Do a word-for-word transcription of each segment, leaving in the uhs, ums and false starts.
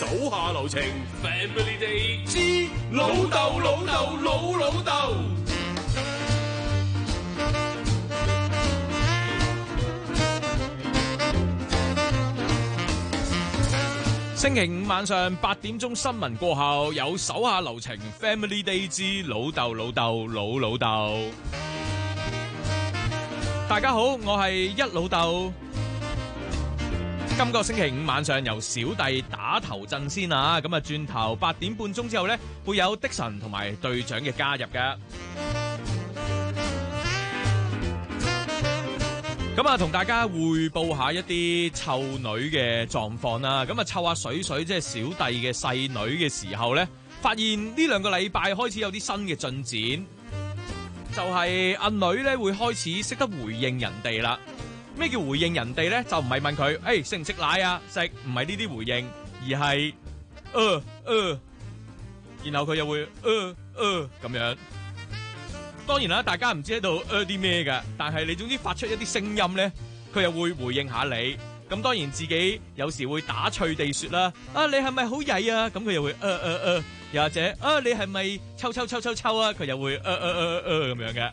手下留情 ，Family Day 之老豆老豆老老豆。星期五晚上八點鐘新聞過後，有手下留情 Family Day 之老豆老豆老老豆。大家好，我係一老豆。今個星期五晚上由小弟打頭陣先啊，咁啊轉頭八點半鐘之後呢，會有的神同埋隊長嘅加入㗎。咁啊，同大家匯報下一啲湊女嘅狀況啦。咁啊，湊下水水即係小弟嘅細女嘅時候呢，發現呢兩個禮拜開始有啲新嘅進展，就係阿女呢會開始識得回應人哋啦。咩叫回應人哋呢？就唔係問佢，誒食唔食奶啊？食，唔係呢啲回應，而係，呃呃，然後佢又會，呃呃咁樣。當然啦，大家唔知喺度呃啲咩㗎，但係你總之發出一啲聲音咧，佢又會回應下你。咁當然自己有時會打趣地說啦，啊你係咪好曳啊？咁佢又會呃呃呃，又或者啊你係咪抽抽抽抽抽啊？佢又會呃呃呃呃咁樣嘅。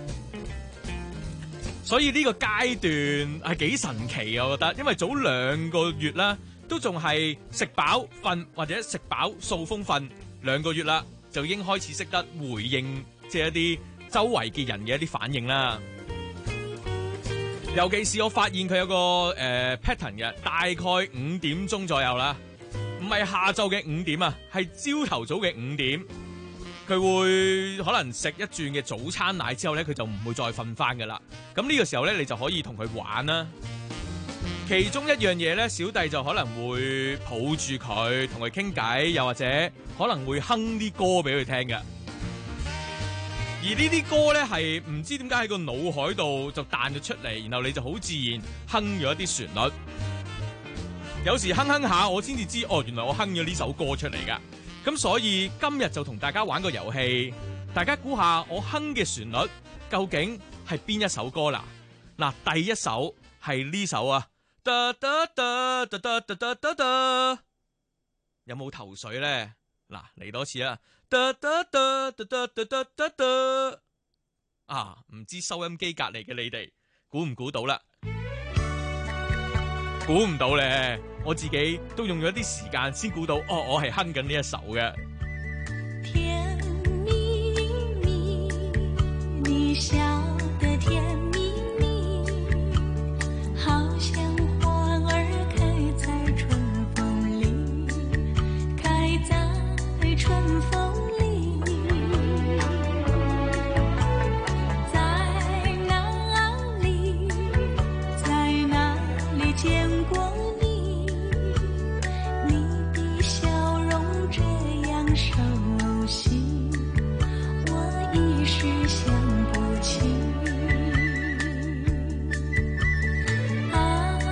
所以呢個階段係幾神奇啊，我覺得，因為早兩個月啦，都仲係食飽瞓或者食飽掃風瞓，兩個月啦就已經開始識得回應，即係一啲周圍嘅人嘅一啲反應啦，尤其是我發現佢有個誒、呃、pattern 嘅，大概五點鐘左右啦，唔係下晝嘅五點啊，係朝頭早嘅五點，佢會可能食一轉嘅早餐奶之後咧，佢就唔會再瞓翻噶啦。咁呢個時候咧，你就可以同佢玩啦。其中一樣嘢咧，小弟就可能會抱住佢，同佢傾偈，又或者可能會哼啲歌俾佢聽嘅。而呢啲歌咧係唔知點解喺個腦海度就彈咗出嚟，然後你就好自然哼咗一啲旋律。有時哼哼下，我先至知哦，原來我哼咗呢首歌出嚟噶。咁所以今日就同大家玩個遊戲，大家估下我哼嘅旋律究竟係邊一首歌啦？嗱，第一首係呢首啊，噠噠噠噠噠噠噠噠噠，有冇頭緒咧？嗱，嚟多次啊！噠噠噠噠噠噠噠噠噠啊！唔知收音機隔籬嘅你哋估唔估到啦？估唔到咧，我自己都用咗啲時間先估到，哦，我係哼緊呢一首嘅。 甜蜜蜜，你笑得甜蜜蜜，好像花兒開在春風裏，開在春風裏。在哪裏，在哪裏見過你？你的笑容這樣熟悉，我一時想不起。啊，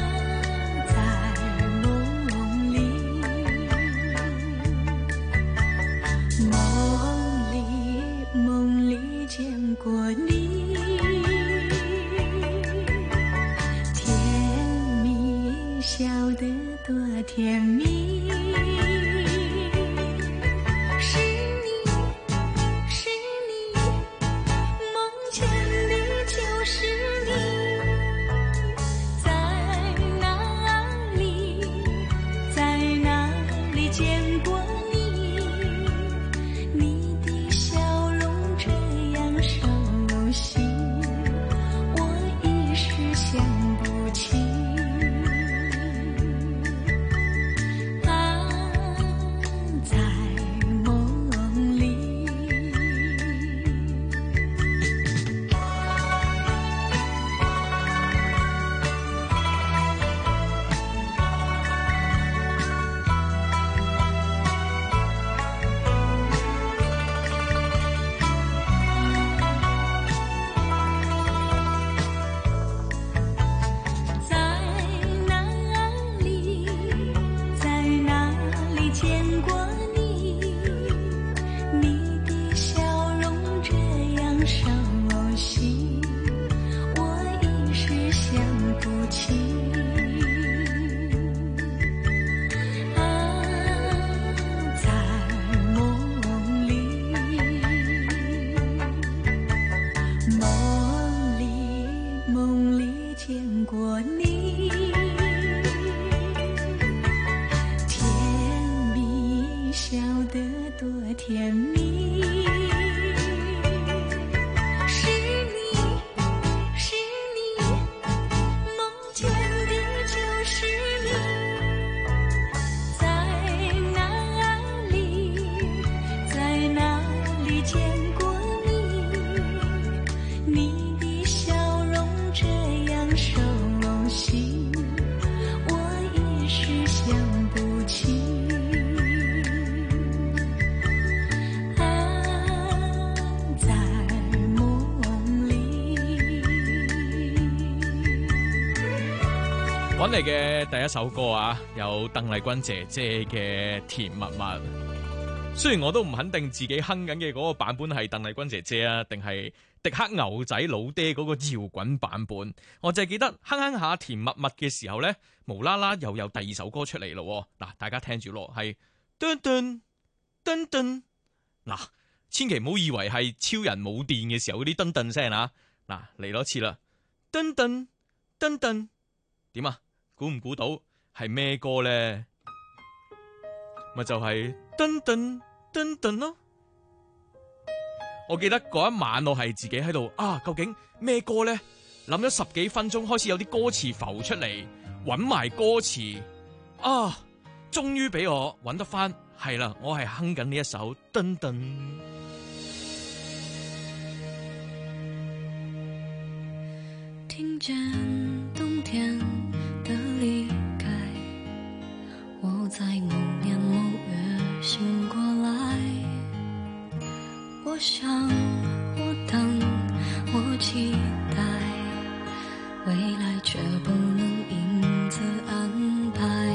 在夢裏，夢裏夢裏見過你，甜蜜笑得多甜蜜，是你是你，夢見的就是你，在哪裏，在哪裏見過你？你的笑容這樣熟悉，我一時想不起。啊，在夢裏。在哪裏，在哪裏見過你？你的笑容這樣熟悉，我一時想不起。啊， 見過你，甜蜜笑得多甜蜜，是你是你，夢見的就是你，在哪裡在哪裡見過你，你的笑容這樣熟悉，我一時想不起。 揾嚟嘅第一首歌啊，有鄧麗君姐姐嘅《甜蜜蜜》。雖然我都唔肯定自己哼緊嘅嗰個版本係鄧麗君姐姐啊，定係迪克牛仔老爹嗰個搖滾版本。我淨係記得哼哼下《甜蜜蜜》嘅時候呢，無啦啦又有第二首歌出嚟咯。嗱，大家聽住咯，係噔噔噔噔。嗱，千祈唔好以為係超人冇電嘅時候嗰啲噔噔聲啊。嗱，嚟多次啦，噔噔噔噔，點啊？估唔估到係咩歌咧？咪就係噔噔噔噔咯！我記得嗰一晚我係自己喺度啊，究竟咩歌咧？諗咗十幾分鐘，開始有啲歌詞浮出嚟，搵埋歌詞啊，終於俾我搵得翻，係啦，我係哼緊呢一首噔噔。 聽見冬天的離開，我在某年某月醒過來，我想我等我期待，未來卻不能因此安排。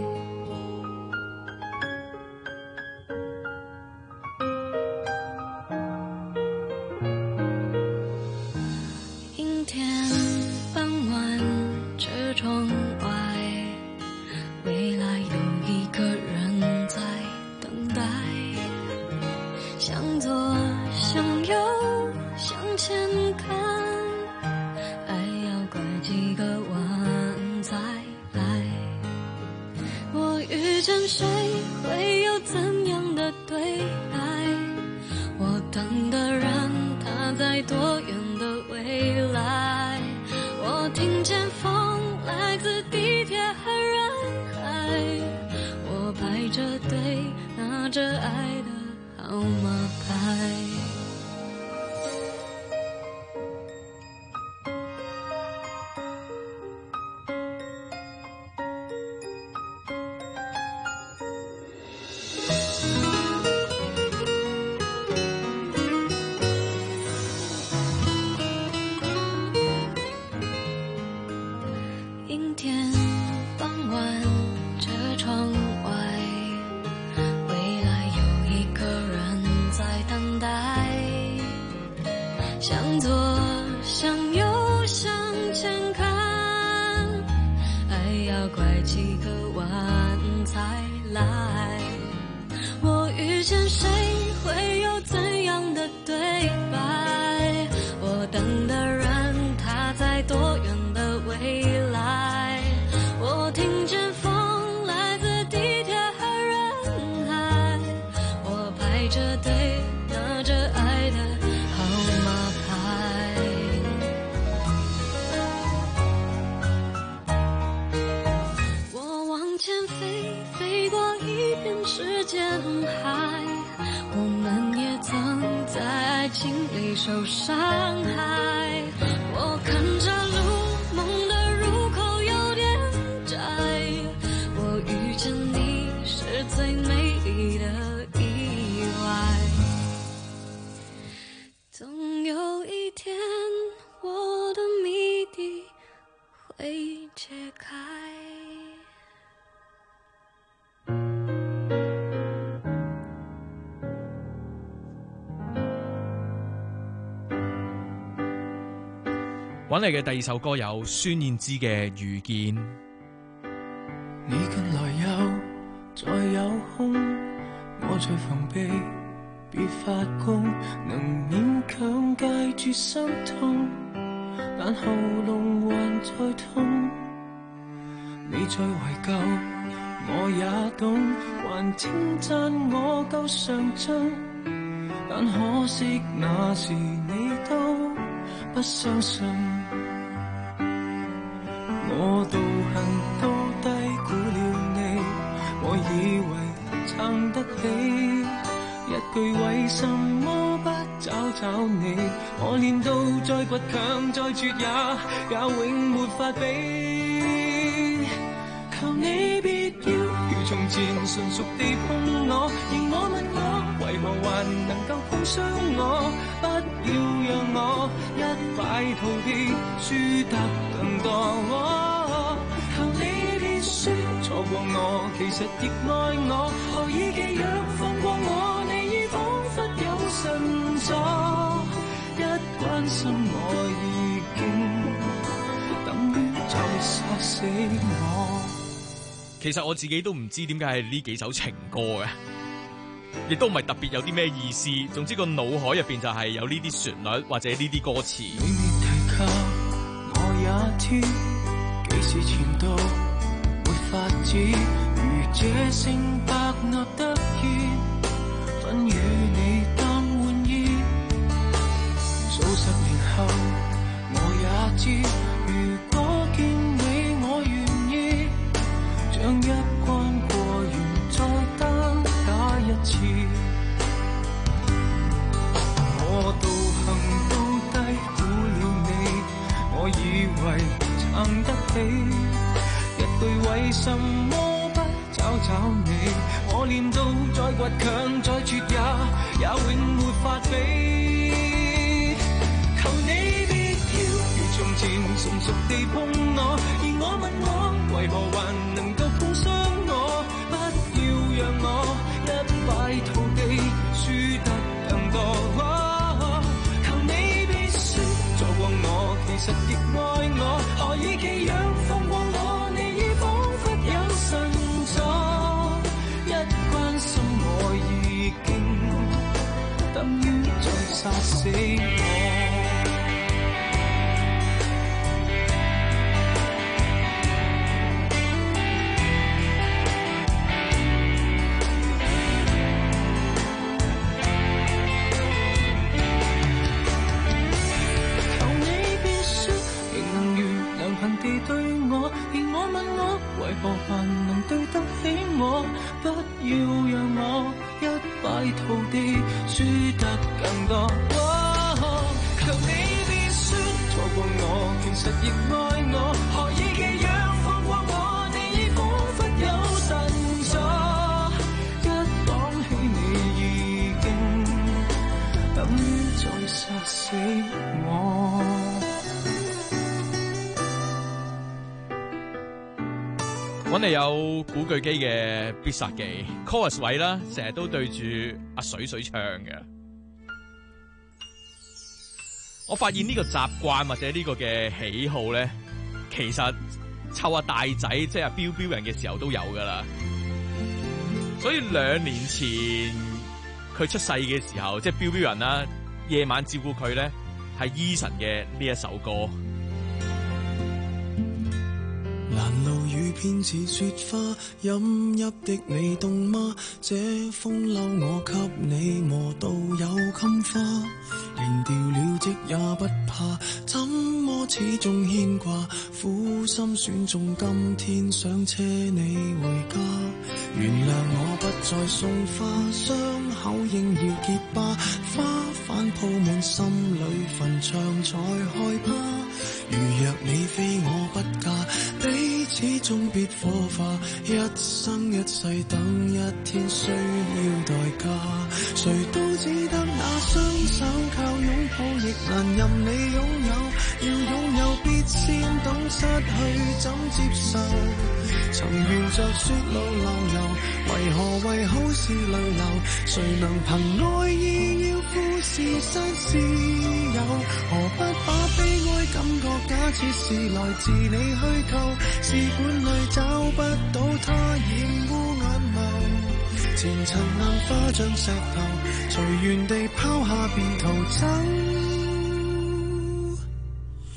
陰天傍晚車窗外，未來有一個人在等待，向左向右向前看，愛要拐幾個彎才來，我遇見誰會有怎樣的對白，我等的人他在多遠的未來，我聽見風來自地鐵和人海，我排着隊拿着愛的號碼牌。陰天傍晚車窗外，未來有一個人在等待，向左向右向前看，愛要拐幾個彎才來，我遇見誰會有怎樣的對白，我等的人他在多遠的未來，我聽見風來自地鐵和人海，我排着隊拿着愛的號碼牌，我往前飛，飛過一片時間海，我們也曾在愛情裡受傷害，我看着路夢的入口有點窄，我遇見你是最美麗的意外，總有一天我的謎底會解開。 揾嚟嘅第二首歌有孫燕姿嘅《遇見》。 你近來有再有空，我在防備別發功，能勉強戒絕心痛，但喉嚨還在你最懷舊，我也懂，還稱讚我夠上進，但可惜那時你都不相信。我道行都低估了你，我以為撐得起，一句為什麼不找找你，我練到再倔強再絕也也永沒法比。求你別要如從前純熟地碰我，而我問我為何還能夠碰傷我，不要讓我一敗塗地輸得更多。哦，求你別說錯過我，其實亦愛我，何以記若放過我，你已彷彿有神助，一關心我已經等於在殺死我。 其實我自己都唔知點解係呢幾首情歌嘅，亦都唔係特別有啲咩意思。總之個腦海入邊就係有呢啲旋律或者呢啲歌詞。 你未提及，我也知，幾時前度沒法子，如這聲百納得意，分與你當玩意。數十年後，我也知，如果見你我願意，將一關過完再單打一次。我道行都低估了你，我以為撐得起，一句為什麼不找找你，我練到再倔強再絕也也永沒法比。求你別要如從前純熟地碰我，而我問我為何還能夠碰傷我，不要讓我一敗塗地輸得更多。哦，求你別說錯過我，其實亦愛我，何以記若放過我，你已彷彿有神助，一關心我已經等於在殺死我。地對我，而我問我為何還能對得起我，不要讓我一敗塗地輸得更多。哦，求你別說錯過我，其實亦愛我，何以記若放過我，你已彷彿有神助，一講起你已經等於在殺死我。 揾嚟有古巨基嘅必殺技 chorus 位啦，成日都對住阿水水唱嘅。我發現呢個習慣或者呢個嘅喜好咧，其實湊阿大仔即係阿彪彪人嘅時候都有噶啦。所以兩年前佢出世嘅時候，即係彪彪人啦，夜晚照顧佢咧係 Eason 嘅呢一首歌。 攔路雨偏似雪花，飲泣的你凍嗎？這風褸我給你磨到有襟花，連掉了職也不怕，怎麼始終牽掛？苦心選中今天想車你回家，原諒我不再送花，傷口應要結疤，花瓣鋪滿心裏墳場才害怕。如若你非我不嫁，彼此終必火化，一生一世等一天需要代價。誰都只得那雙手靠擁抱，亦難任你擁有。要擁有必先懂失去怎接受。曾沿着雪路流遊，為何為好事淚流？誰能憑愛意要富士山私有？何不把悲哀感覺假設是來自你虛構？試管裏找不到它染污眼眸，前塵硬化像石頭，隨緣地拋下便逃走。我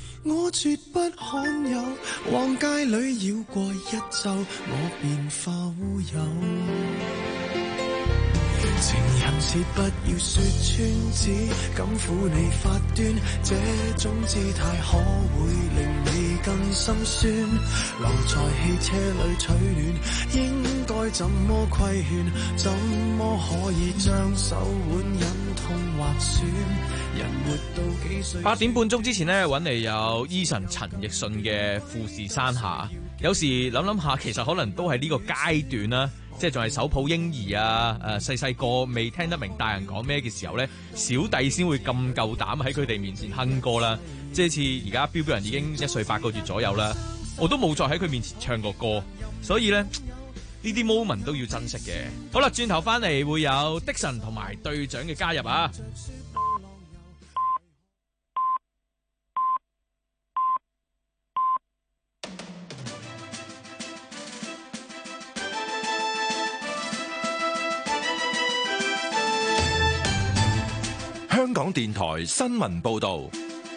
我絕不罕有。往街裏繞過一周，我便化烏有。情人節不要說穿，只敢撫你發端，這種姿態可會令你更心酸。留在汽車裏取暖，應該怎麼規勸？怎麼可以將手腕忍痛劃損？人活到幾歲？ 八點半鐘之前呢，揾嚟有 Eason 陳奕迅嘅富士山下。有時諗諗下，其實可能都係呢個階段啦。即係仲係手抱嬰兒啊！誒細細個未聽得明大人講咩嘅時候咧，小弟先會咁夠膽喺佢哋面前哼歌啦。即係似而家標標人已經一歲八個月左右啦，我都冇再喺佢面前唱過歌，所以咧呢啲 moment 都要珍惜嘅。好啦，轉頭翻嚟會有的神同埋隊長嘅加入啊！ 香港電台新聞報道，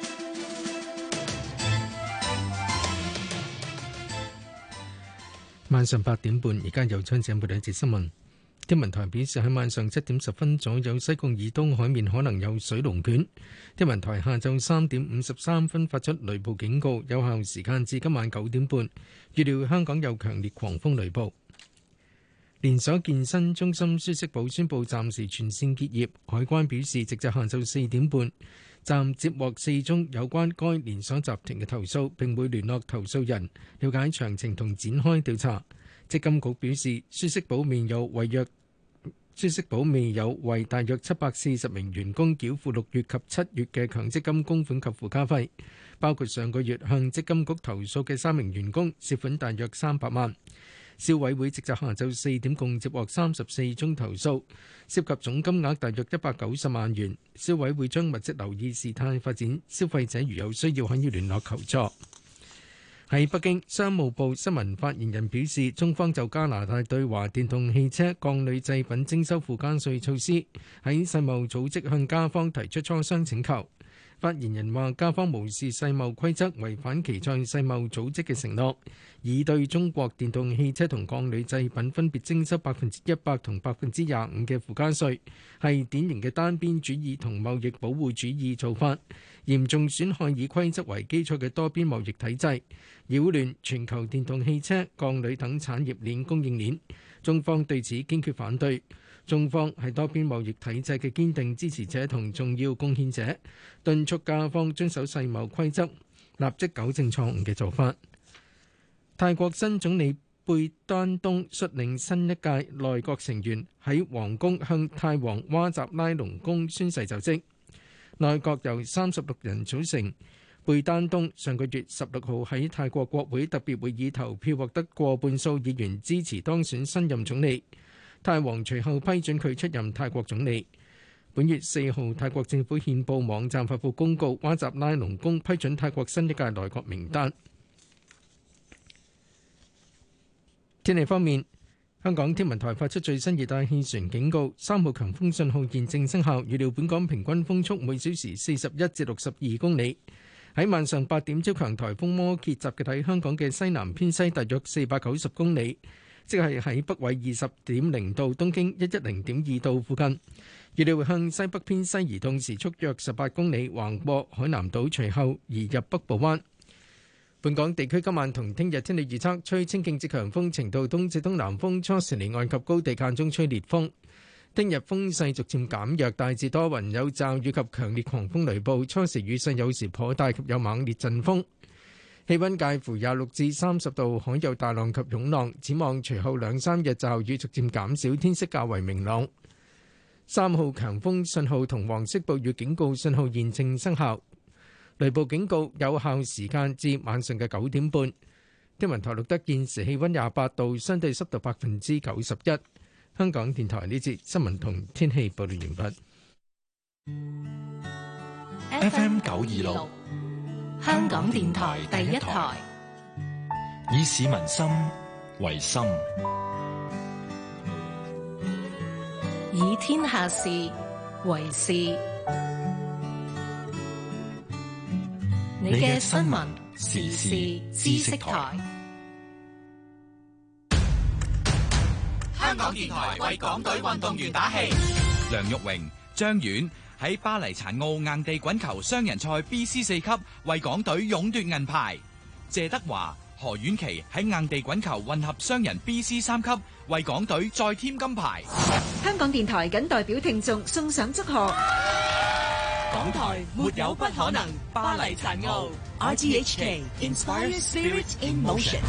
晚上八點半，而家有張姐報道一節新聞。天文台表示喺晚上七點十分左右，西貢以東海面可能有水龍捲。天文台下晝三點五十三分發出雷暴警告，有效時間至今晚九點半。預料香港有強烈狂風雷暴。連鎖健身中心舒適堡宣布暫時全線結業。海關表示，直至下晝四點半，暫接獲四宗有關該連鎖集團嘅投訴，並會聯絡投訴人，了解詳情同展開調查。積金局表示，舒適堡未有違約，舒適堡未有為大約七百四十名員工繳付六月及七月嘅強積金供款及附加費，包括上個月向積金局投訴嘅三名員工，涉款大約三百萬。消委會直至下晝四點共接獲三十四宗投訴，涉及總金額大約一百九十萬元。消委會將密切留意事態發展，消費者如有需要可以聯絡求助。喺北京，商務部新聞發言人表示，中方就加拿大對華電動汽車鋼鋁製品徵收附加稅措施，喺世貿組織向加方提出磋商請求。發言人話，加方無視世貿規則，違反其在世貿組織嘅承諾，以對中國電動汽車同鋼鋁製品分別徵收百分之一百同百分之廿五嘅附加稅，係典型嘅單邊主義同貿易保護主義做法，嚴重損害以規則為基礎嘅多邊貿易體制，擾亂全球電動汽車、鋼鋁等產業鏈供應鏈。中方對此堅決反對。中方係多邊貿易體制嘅堅定支持者同重要貢獻者，敦促加方遵守世貿規則，立即糾正錯誤嘅做法。泰國新總理貝丹東率領新一屆內閣成員喺皇宮向泰王哇集拉隆功宣誓就職。內閣由三十六人組成。貝丹東上個月十六號喺泰國國會特別會議投票獲得過半數議員支持當選新任總理。泰王隨後批准佢出任泰國總理。本月四號，泰國政府憲報網站發布公告，哇集拉隆功批准泰國新一屆內閣名單。天氣方面，香港天文台發出最新熱帶氣旋警告，三號強風信號現正生效，預料本港平均風速每小時四十一至六十二公里。喺晚上八點，超強颱風摩羯集結喺香港嘅西南偏西大約四百九十公里，即係喺北緯二十點零度、東經一一零點二度附近。預料向西北偏西移動，時速約十八公里，橫過海南島，隨後移入北部灣。本港地區今晚同聽日天氣預測，吹清勁至強風程度東至東南風，初時離岸及高地間中吹烈風。聽日風勢逐漸減弱，大致多雲，有驟雨及強烈狂風雷暴，初時雨勢有時頗大及有猛烈陣風。氣溫介乎廿六至三十度，海有大浪及湧浪。展望隨後兩三日驟雨逐漸減少，天色較為明朗。三號強風信號同黃色暴雨警告信號現正生效，雷暴警告有效時間至晚上嘅九點半。天文台錄得現時氣溫廿八度，相對濕度百分之九十一。香港電台呢節新聞同天氣報道完畢。 F M 九二六， 香港電台第一台， 以市民心為心， 以天下事為事。 你嘅新聞時事知識台。 香港電台為港隊運動員打氣。梁玉榮、張婉喺巴黎殘奧硬地滾球雙人賽 B C 四級為港隊勇奪銀牌。謝德華、何婉琪喺硬地滾球混合雙人 B C 三級為港隊再添金牌。 香港電台謹代表聽眾送上祝賀。 港台沒有不可能，巴黎殘奧 R T H K Inspire Spirit in Motion。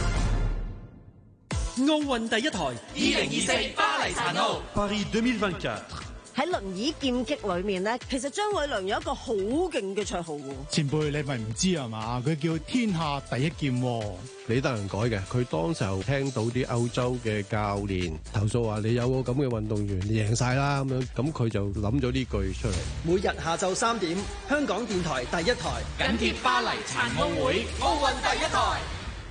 奧運第一台， 二零二四巴黎殘奧 Paris 二零二四。 喺輪椅劍擊裏面咧，其實張偉良有一個好勁嘅綽號喎。 前輩你咪唔知係嘛？佢叫天下第一劍喎。 李德仁改嘅，佢當時候聽到啲歐洲嘅教練投訴話你有個咁嘅運動員，你贏晒啦咁樣，咁佢就諗咗呢句出嚟。 每日下晝三點，香港電台第一台緊貼巴黎殘奧會，奧運第一台。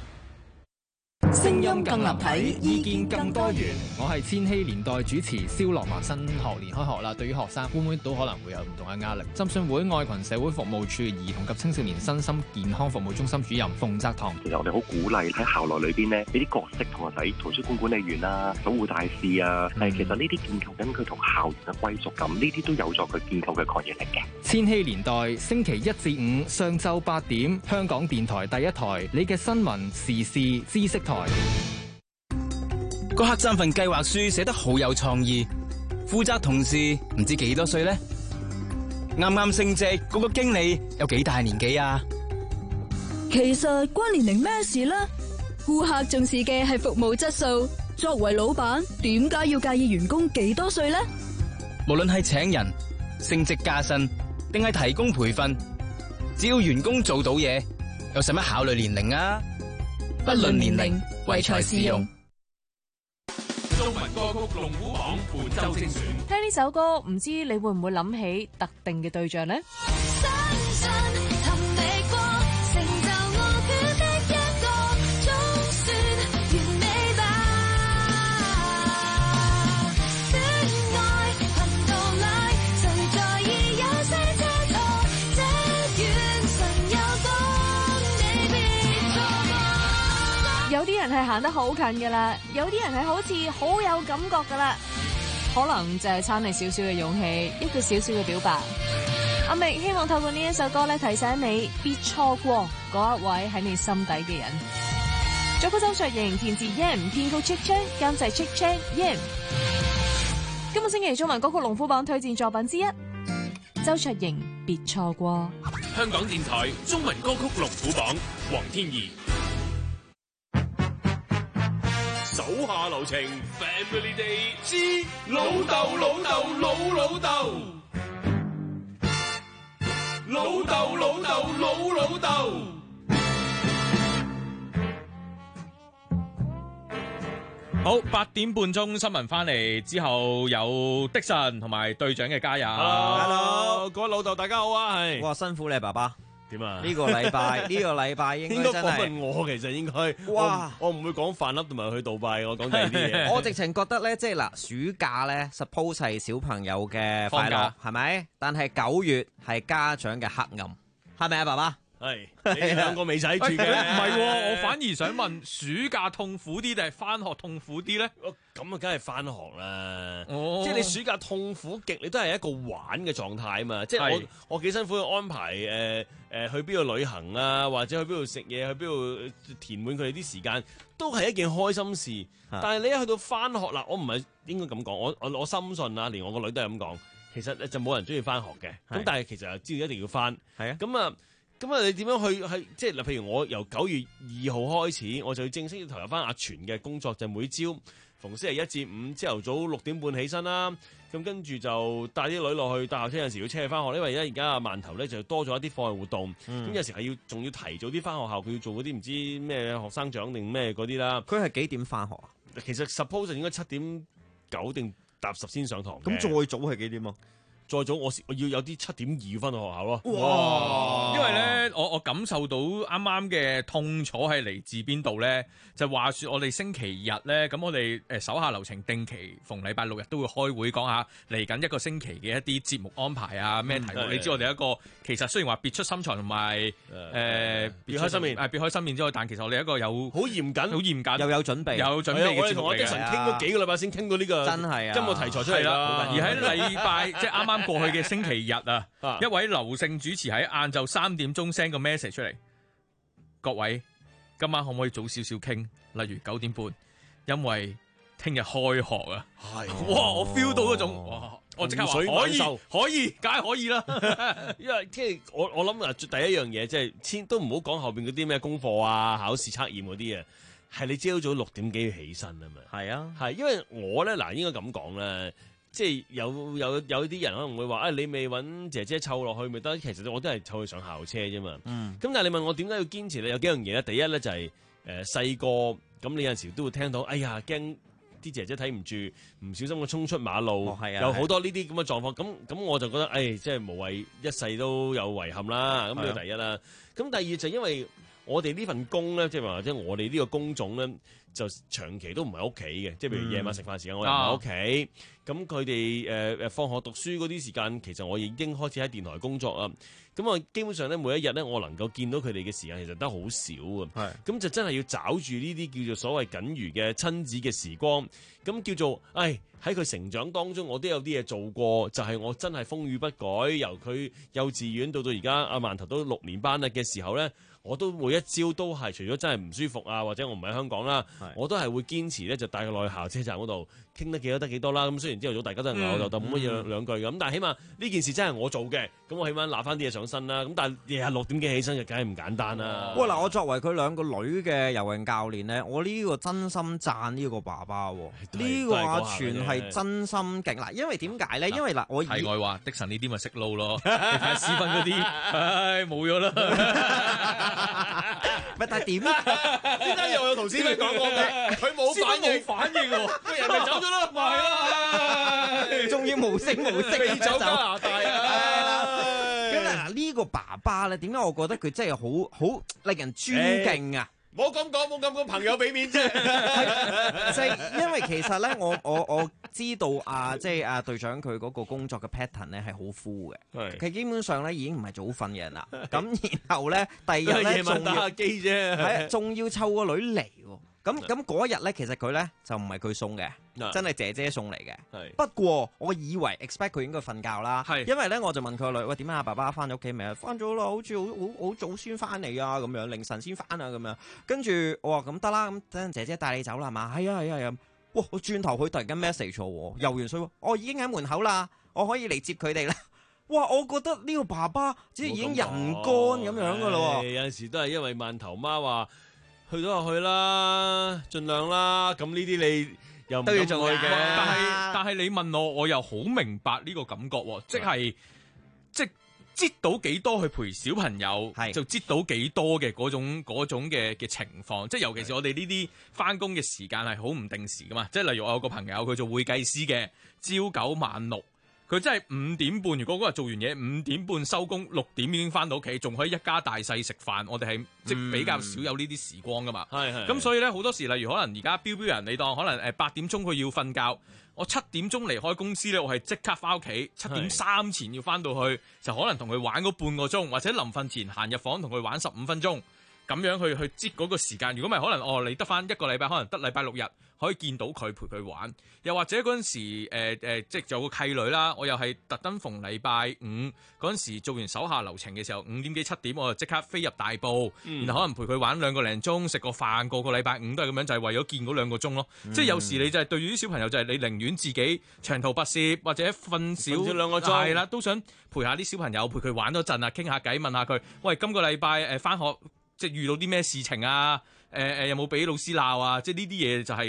聲音更立體，意見更多元。 我係千禧年代主持蕭樂文。新學年開學啦，對於學生會唔會都可能會有唔同嘅壓力？浸信會愛群社會服務處兒童及青少年身心健康服務中心主任馮澤棠。 其實我哋好鼓勵喺校內裏邊呢，俾啲角色同學仔，圖書館管理員啊、守護大使啊，係、嗯、其實呢啲建構緊佢同校園嘅歸屬感，呢啲都有助佢建構嘅抗逆力嘅。 千禧年代星期一至五上晝八點，香港電台第一台，你嘅新聞時事知識台。 個黑三份計劃書寫得好有創意，負責同事唔知幾多歲呢？啱啱升職嗰個經理有幾大年紀啊？ 其實關年齡咩事呢？顧客重視嘅係服務質素，作為老闆點解要介意員工幾多歲呢？ 無論係請人、升職加薪，定係提供培訓，只要員工做到嘢，又使乜考慮年齡啊？不論年齡，唯才是用。 中文歌曲龍虎榜本周精選。 聽呢首歌，唔知你會唔會諗起特定嘅對象呢？有啲人係行得好近噶啦，有啲人係好似好有感覺噶啦，可能就係差你少少嘅勇氣，一句少少嘅表白。阿明希望透過呢一首歌咧，提醒你別錯過嗰一位喺你心底嘅人。作曲周卓盈，填詞 Yam， 編曲 Chick Chang， 監製 Chick Chang Yam。今個星期中文歌曲龍虎榜推薦作品之一，周卓盈別錯過。 香港電台中文歌曲龍虎榜，黃天怡。手下留情 ，Family Day 之老豆老豆老老豆，老豆老豆老老豆。好，八點半鐘新聞翻嚟之後，有的神同埋隊長嘅加油。Hello， 各位老豆大家好啊，係。 哇，辛苦你爸爸。 點啊？ 呢個禮拜呢個禮拜應該真係應該訪問我，其實應該哇！ 我唔會講飯粒同埋去杜拜，我講第二啲嘢。 我直情覺得咧，即係嗱，暑假咧 suppose 係小朋友嘅快樂，係咪？但係九月係家長嘅黑暗，係咪啊，爸爸？ 係你兩個未使住嘅，唔係、欸，我反而想問，暑假痛苦啲定係翻學痛苦啲咧？咁啊，梗係翻學啦，哦、即係你暑假痛苦極，你都係一個玩嘅狀態啊嘛！即係我我幾辛苦去安排誒誒、呃呃、去邊度旅行啊，或者去邊度食嘢，去邊度填滿佢哋啲時間，都係一件開心事。但係你一去到翻學啦，我唔係應該咁講，我我我深信啊，連我個女都係咁講。其實就冇人中意翻學嘅，咁但係其實知道一定要翻，係啊，咁啊。咁啊！你點樣去去即係嗱？譬如我由九月二號開始，我就要正式要投入翻阿全嘅工作，就每朝逢星期一至五朝頭早六點半起身啦。咁跟住就帶啲女落去搭校車，有時要車去翻學，因為而家阿饅頭咧就多咗一啲課外活動。咁、嗯、有時係要仲要提早啲翻學校，佢要做嗰啲唔知咩學生獎定咩嗰啲啦。 佢係幾點翻學啊？ 其實 suppose 應該七點九定搭十先上堂。 咁再早係幾點啊？ 再早我我要有啲七點二分到學校咯。 哇！因為咧，我我感受到啱啱嘅痛楚係嚟自邊度咧？就話說我哋星期日咧，咁我哋誒手下留情，定期逢禮拜六日都會開會講下嚟緊一個星期嘅一啲節目安排啊，咩題目？ 嗯、 你知我哋一個其實雖然話別出心裁同埋誒別開生面， 誒別開生面之外，但其實我哋一個有好嚴謹、 好嚴謹又有準備、 有準備嘅節目嚟嘅。 我哋同阿 Dixon 傾咗幾個禮拜先傾到呢個真係啊， 今個題材出嚟啦。 而喺禮拜即係啱啱過去嘅星期日啊，一位劉姓主持喺晏晝三點鐘 send 個 message 出嚟，各位今晚可唔可以早少少傾？例如九點半，因為聽日開學啊。係，哇！我 feel 到嗰種，哇！我即刻話可以，可以，梗係可以啦。 因為即係我我諗啊，第一樣嘢即係先都唔好講後邊嗰啲咩功課啊、考試測驗嗰啲啊，係你朝早六點幾起身啊嘛。係啊，係因為我咧嗱，應該咁講咧。即係有有有啲人可能會話啊，你未揾姐姐湊落去咪得？其實我都係湊佢上校車啫嘛。咁、嗯、但係你問我點解要堅持咧？有幾樣嘢咧。第一咧就係誒細個咁，你有陣時都會聽到，哎呀驚啲姐姐睇唔住，唔小心咁衝出馬路，哦啊、有好多呢啲咁嘅狀況。咁咁我就覺得，誒、哎、即係無謂一世都有遺憾啦。咁呢個第一啦。咁第二就因為我哋呢份工咧，即係話即係我哋呢個工種咧，就長期都唔喺屋企嘅。即係譬如夜晚食飯時間，我又唔喺屋企。咁佢哋誒誒放學讀書嗰啲時間，其實我已經開始喺電台工作啊。咁我基本上咧，每一日咧，我能夠見到佢哋嘅時間，其實都好少啊。咁就真係要找住呢啲叫做所謂僅餘嘅親子嘅時光。咁叫做，唉，喺佢成長當中，我都有啲嘢做過，就係、是、我真係風雨不改。由佢幼稚園到到而家，阿饅頭都六年班啦嘅時候咧，我都每一朝都係除咗真係唔舒服啊，或者我唔喺香港啦，我都係會堅持咧，就帶佢落去校車站嗰度傾得幾多得幾多啦。咁雖然朝頭早大家都係拗就冇乜嘢兩句咁，但係起碼呢件事真係我做嘅，咁我起碼拿翻啲嘢上身啦。咁但係日日六點幾起身就梗係唔簡單啦。 喂嗱，我作為佢兩個女嘅游泳教練咧，我呢個真心讚呢個爸爸喎。呢個阿全係真心勁嗱，因為點解咧？因為嗱，我題外話，的神呢啲咪識撈咯，你睇下私分嗰啲，唉冇咗啦。 咪但係點咧？ 呢單嘢我有同事咪講過嘅，佢冇反應，反應喎，個人咪走咗咯，咪啦， 仲要無聲無息飛走加拿大啊！ 咁嗱，呢個爸爸咧，點解我覺得佢真係好好令人尊敬啊？ 冇咁講，冇咁講，朋友俾面啫。 即係因為其實咧，我我我知道啊，即係啊隊長佢嗰個工作嘅 pattern 咧係好 full 嘅，佢基本上咧已經唔係早瞓嘅人啦。咁然後咧，第二日咧仲要打下機啫， 係仲要湊個女嚟喎。咁咁嗰一日咧，其實佢咧就唔係佢送嘅，真係姐姐送嚟嘅。不過我以為 expect 佢應該瞓覺啦，因為咧我就問佢個女，喂，點解阿爸爸翻咗屋企未啊？翻咗啦，好似好好好早先翻嚟啊，咁樣凌晨先翻啊，咁樣。跟住我話咁得啦，咁等陣姐姐帶你走啦，係嘛？係啊係啊係啊！哇！我轉頭佢突然間 message 我，游完水，我已經喺門口啦，我可以嚟接佢哋啦。哇！我覺得呢個爸爸即係已經人乾咁樣噶啦。 有陣時都係因為饅頭媽話。去到就去啦，盡量啦。咁呢啲你又唔都要做嘅。 但係但係你問我，我又好明白呢個感覺喎，即係即係擠到幾多去陪小朋友，就擠到幾多嘅嗰種嗰種嘅嘅情況。即係尤其是我哋呢啲翻工嘅時間係好唔定時噶嘛。即係例如我有個朋友佢做會計師嘅，朝九晚六。佢真係五點半，如果嗰日做完嘢，五點半收工，六點已經翻到屋企，仲可以一家大細食飯。我哋係即係比較少有呢啲時光噶嘛。係係。咁所以咧好多時，例如可能而家標標人，你當可能誒八點鐘佢要瞓覺，我七點鐘離開公司咧，我係即刻翻屋企，七點三前要翻到去，就可能同佢玩嗰半個鐘，或者臨瞓前行入房同佢玩十五分鐘，咁樣去去擠嗰個時間。如果唔係，可能哦你得翻一個禮拜，可能得禮拜六日可以見到佢陪佢玩。又或者嗰陣時誒誒、呃呃，即係有個契女啦，我又係特登逢禮拜五嗰陣時做完手下留情嘅時候，五點幾七點我就即刻飛入大埔，嗯、然後可能陪佢玩兩個零鐘，食個飯，個個禮拜五都係咁樣，就係、是、為咗見嗰兩個鐘咯。嗯、即係有時你就係對住啲小朋友，就係你寧願自己長途跋涉或者瞓少兩個鐘，係啦，都想陪下啲小朋友，陪佢玩多陣啊，傾下偈，問下佢，喂，今個禮拜誒返學即係遇到啲咩事情啊？誒、呃、誒有冇俾老師鬧啊？即係呢啲嘢就係、是。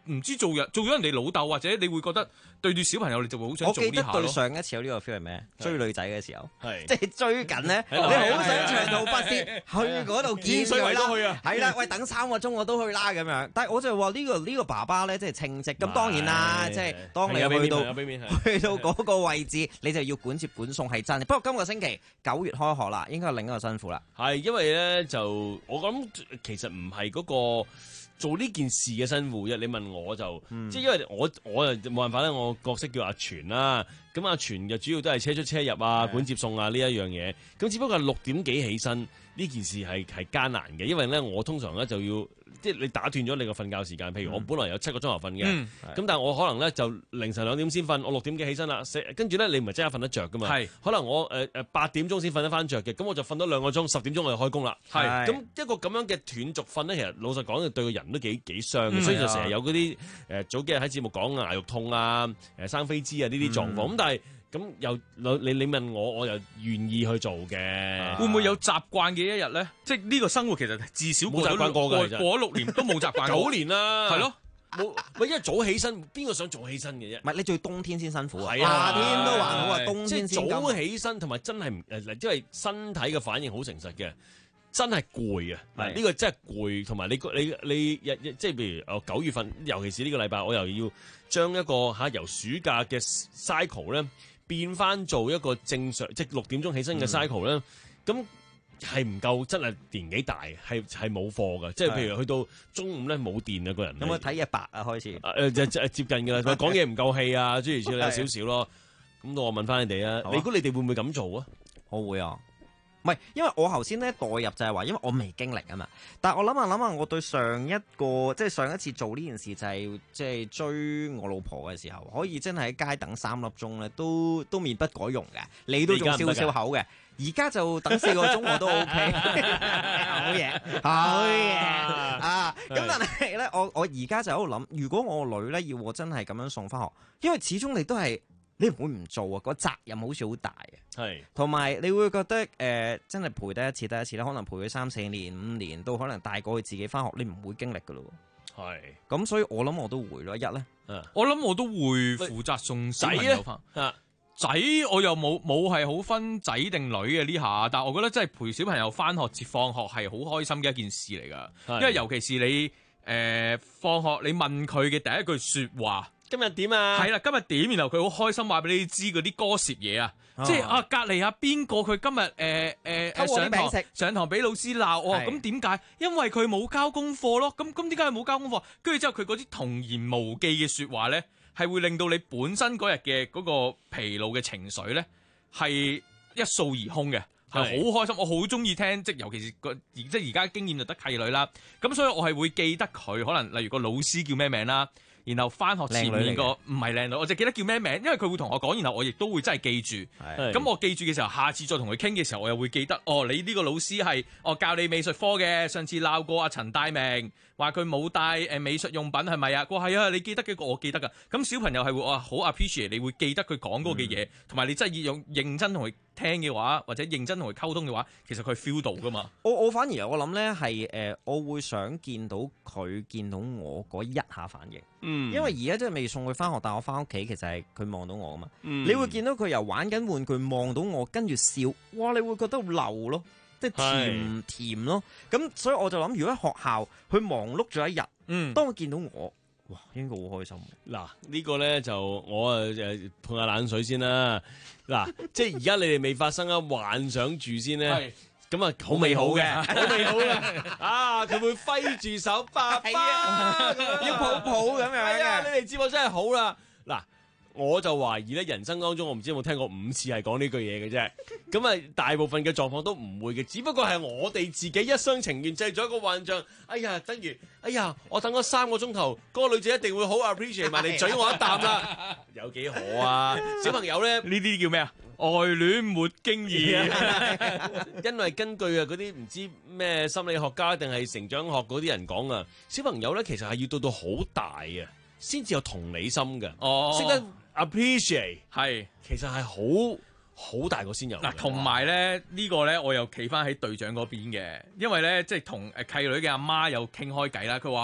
唔知做人做咗人哋老豆，或者你會覺得對住小朋友你就會好想做呢下咯。 我記得對上一次有呢個 feel 係咩？追女仔嘅時候， 係即係追緊咧，你好想長途跋涉去嗰度見佢啦。係啦，喂，等三個鐘我都去啦咁樣。但係我就話呢個呢個爸爸咧，即係稱職。咁當然啦，即係當你去到去到嗰個位置，你就要管接管送係真。不過今個星期九月開學啦，應該係另一個辛苦啦。 係因為咧就我諗其實唔係嗰個做呢件事嘅辛苦啫。你問我就，嗯、即係因為我我就冇辦法咧，我角色叫阿全啦。咁阿全就主要都係車出車入啊、管接送啊呢一樣嘢。咁只不過係六點幾起身呢件事係係艱難嘅，因為咧我通常咧就要。即係你打斷咗你個瞓覺時間，譬如我本來有七個鐘頭瞓嘅，咁、嗯、但係我可能咧就凌晨兩點先瞓，我六點幾起身啦，跟住咧你唔係即刻瞓得着噶嘛？可能我誒誒八點鐘先瞓得翻着嘅，咁我就瞓多兩個鐘，十點鐘我就開工啦。咁一個咁樣嘅斷續瞓咧，其實老實講，對個人都幾幾傷嘅，嗯、所以就成日有嗰啲誒早幾日喺節目講牙肉痛啊、誒生飛滋啊呢啲狀況。咁、嗯、但係咁又你你問我，我又願意去做嘅。 會唔會有習慣嘅一日咧？即係呢個生活其實至少過咗過過咗六年都冇習慣。 九年啦， 係咯， 冇喂，因為早起身，邊個想早起身嘅啫？ 唔係你最冬天先辛苦啊， 夏天都還好啊，冬天先早起身，同埋真係唔誒，因為身體嘅反應好誠實嘅。真係攰啊！呢個真係攰，同埋你你你日即係譬如我九月份，尤其是呢個禮拜，我又要將一個嚇由暑假嘅 cycle 咧變翻做一個正常，即係六點鐘起身嘅 cycle 咧，咁係唔夠，真係年紀大，係係冇貨㗎。即係譬如去到中午咧冇電啊，個人有冇睇嘢白啊？開始誒就就接近㗎啦，佢講嘢唔夠氣啊，諸如此類有少少咯。咁我問翻你哋啊，你估你哋會唔會咁做啊？ 我會啊。唔係，因為我頭先咧代入就係話，因為我未經歷啊嘛。但係我諗下諗下，我對上一個即係上一次做呢件事就係即係追我老婆嘅時候，可以真係喺街等三粒鐘咧，都都面不改容嘅。你都仲笑笑口嘅，而家就等四個鐘我都 O K。好嘢，好嘢啊！咁但係咧，我我而家就喺度諗，如果我個女咧要我真係咁樣送翻學，因為始終你都係。你唔會唔做啊？個責任好似好大嘅， 係同埋你會覺得誒、呃，真係陪得一次得一次咧，可能陪佢三四年、五年，都可能大過佢自己翻學，你唔會經歷噶咯。 係咁，所以我諗我都會咯。一咧， 我諗我都會負責送小朋友翻。仔我又冇冇係好分仔定女嘅呢下，但係我覺得真係陪小朋友翻學接放學係好開心嘅一件事嚟噶，因為尤其是你誒、呃、放學你問佢嘅第一句說話。 今日點啊？ 係啦，今日點？然後佢好開心話俾你知嗰啲歌攝嘢啊，即係啊隔離啊邊個佢今日誒誒上堂上堂俾老師鬧我，咁點解？因為佢冇交功課咯。咁咁點解佢冇交功課？跟住之後佢嗰啲童言無忌嘅説話咧，係會令到你本身嗰日嘅嗰個疲勞嘅情緒咧係一掃而空嘅，係好開心。我好中意聽，即係尤其是個即係而家經驗就得契女啦。咁所以我係會記得佢，可能例如個老師叫咩名啦。然後翻學前面個唔係靚女，我就記得叫咩名，因為佢會同我講，然後我亦都會真係記住。咁我記住嘅時候，下次再同佢傾嘅時候，我又會記得。哦，你呢個老師係我教你美術科嘅，上次鬧過阿陳大明，話佢冇帶誒美術用品係咪啊？佢話係啊，你記得嘅個我記得㗎。咁小朋友係會哇好 appreciate，你會記得佢講過嘅嘢，同埋、嗯、你真係要用認真同佢聽嘅話，或者認真同佢溝通嘅話，其實佢 feel 到㗎嘛。 我我反而我諗咧係誒，我會想見到佢見到我嗰一下反應。嗯，因為而家真係未送佢翻學，但我翻屋企其實係佢望到我啊嘛。嗯、你會見到佢由玩緊玩具望到我，跟住笑，哇！你會覺得流咯，即係甜是甜咯。咁所以我就諗，如果喺學校佢忙碌咗一日，嗯，當佢見到我，哇，應該好開心。 嗱，呢、呢個咧就我啊誒潑下冷水先啦。嗱，即係而家你哋未發生啊，幻想住先咧。咁啊，好美好嘅，好美好嘅，啊，佢會揮住手，爸爸， 要抱抱咁樣嘅。 你哋知我真係好啦。嗱，我就懷疑咧，人生當中我唔知有冇聽過五次係講呢句嘢嘅啫。咁啊，大部分嘅狀況都唔會嘅，只不過係我哋自己一廂情願製咗一個幻象。哎呀，等於，哎呀，我等咗三個鐘頭，嗰個女仔一定會好 appreciate 埋嚟嘴我一啖啦。有幾好啊？小朋友咧，呢啲叫咩啊？愛戀沒經驗， 因為根據啊嗰啲唔知咩心理學家定係成長學嗰啲人講啊，小朋友咧其實係要到到好大啊，先至有同理心嘅，哦，識得 appreciate 係，其實係好好大個先有。嗱， 同埋咧呢個咧，我又企翻喺隊長嗰邊嘅，因為咧即係同誒契女嘅阿媽有傾開偈啦，佢話。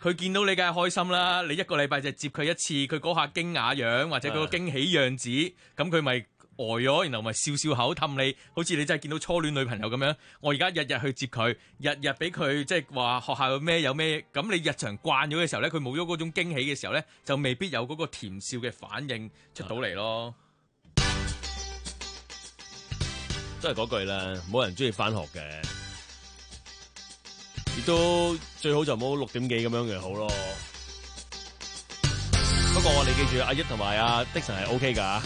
佢見到你梗係開心啦。你一個禮拜就接佢一次，佢嗰下驚訝樣或者嗰個驚喜樣子，咁佢咪呆咗，然後咪笑笑口氹你，好似你真係見到初戀女朋友咁樣。我而家日日去接佢，日日俾佢即係話學校有咩有咩，咁你日常慣咗嘅時候咧，佢冇咗嗰種驚喜嘅時候咧，就未必有嗰個甜笑嘅反應出到嚟咯。 都係嗰句啦，冇人中意返學嘅，亦都最好就冇六點幾咁樣嘅好咯。不過我哋記住，阿益同埋阿的神係 O K 㗎。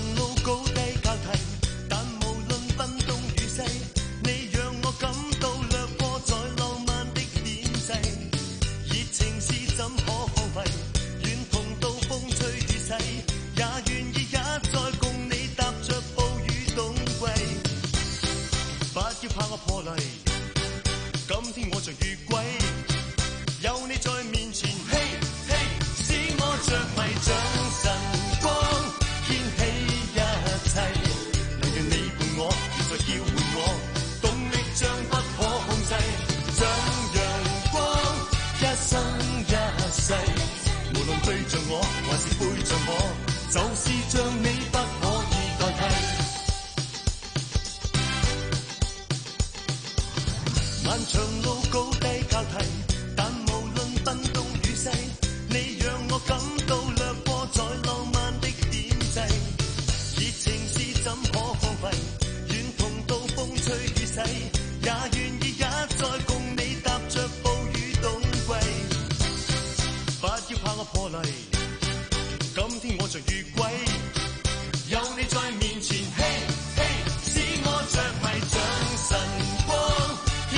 破例，今天我像月桂，有你在面前，嘿嘿，使我着迷像晨光，掀起一切，能讓你伴我，別再叫喚我，動力將不可控制，像陽光，一生一世，無論對着我還是背着我，就是像你不可以代替。漫長路高低交替，但無論奔東與西，你讓我感到掠過在浪漫的點際，熱情是怎可荒廢，願同到風吹雨洗，也願意一再共你踏着暴雨冬季，不要怕我破例，今天我像月桂，有你在面前，嘿嘿，使我着迷像晨光。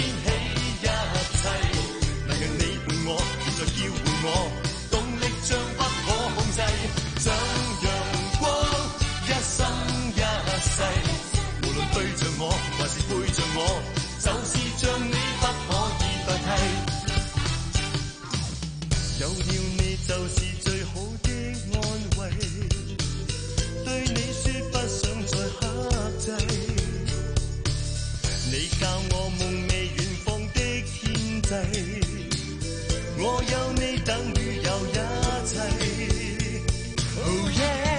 叫喚我，動力將不可控制，像陽光，一生一世，無論對着我還是背着我，就是像你不可以代替，有了你就是最好的安慰，對你說不想再克制，你教我夢寐遠方的天際，我有你等於有一切。Oh yeah！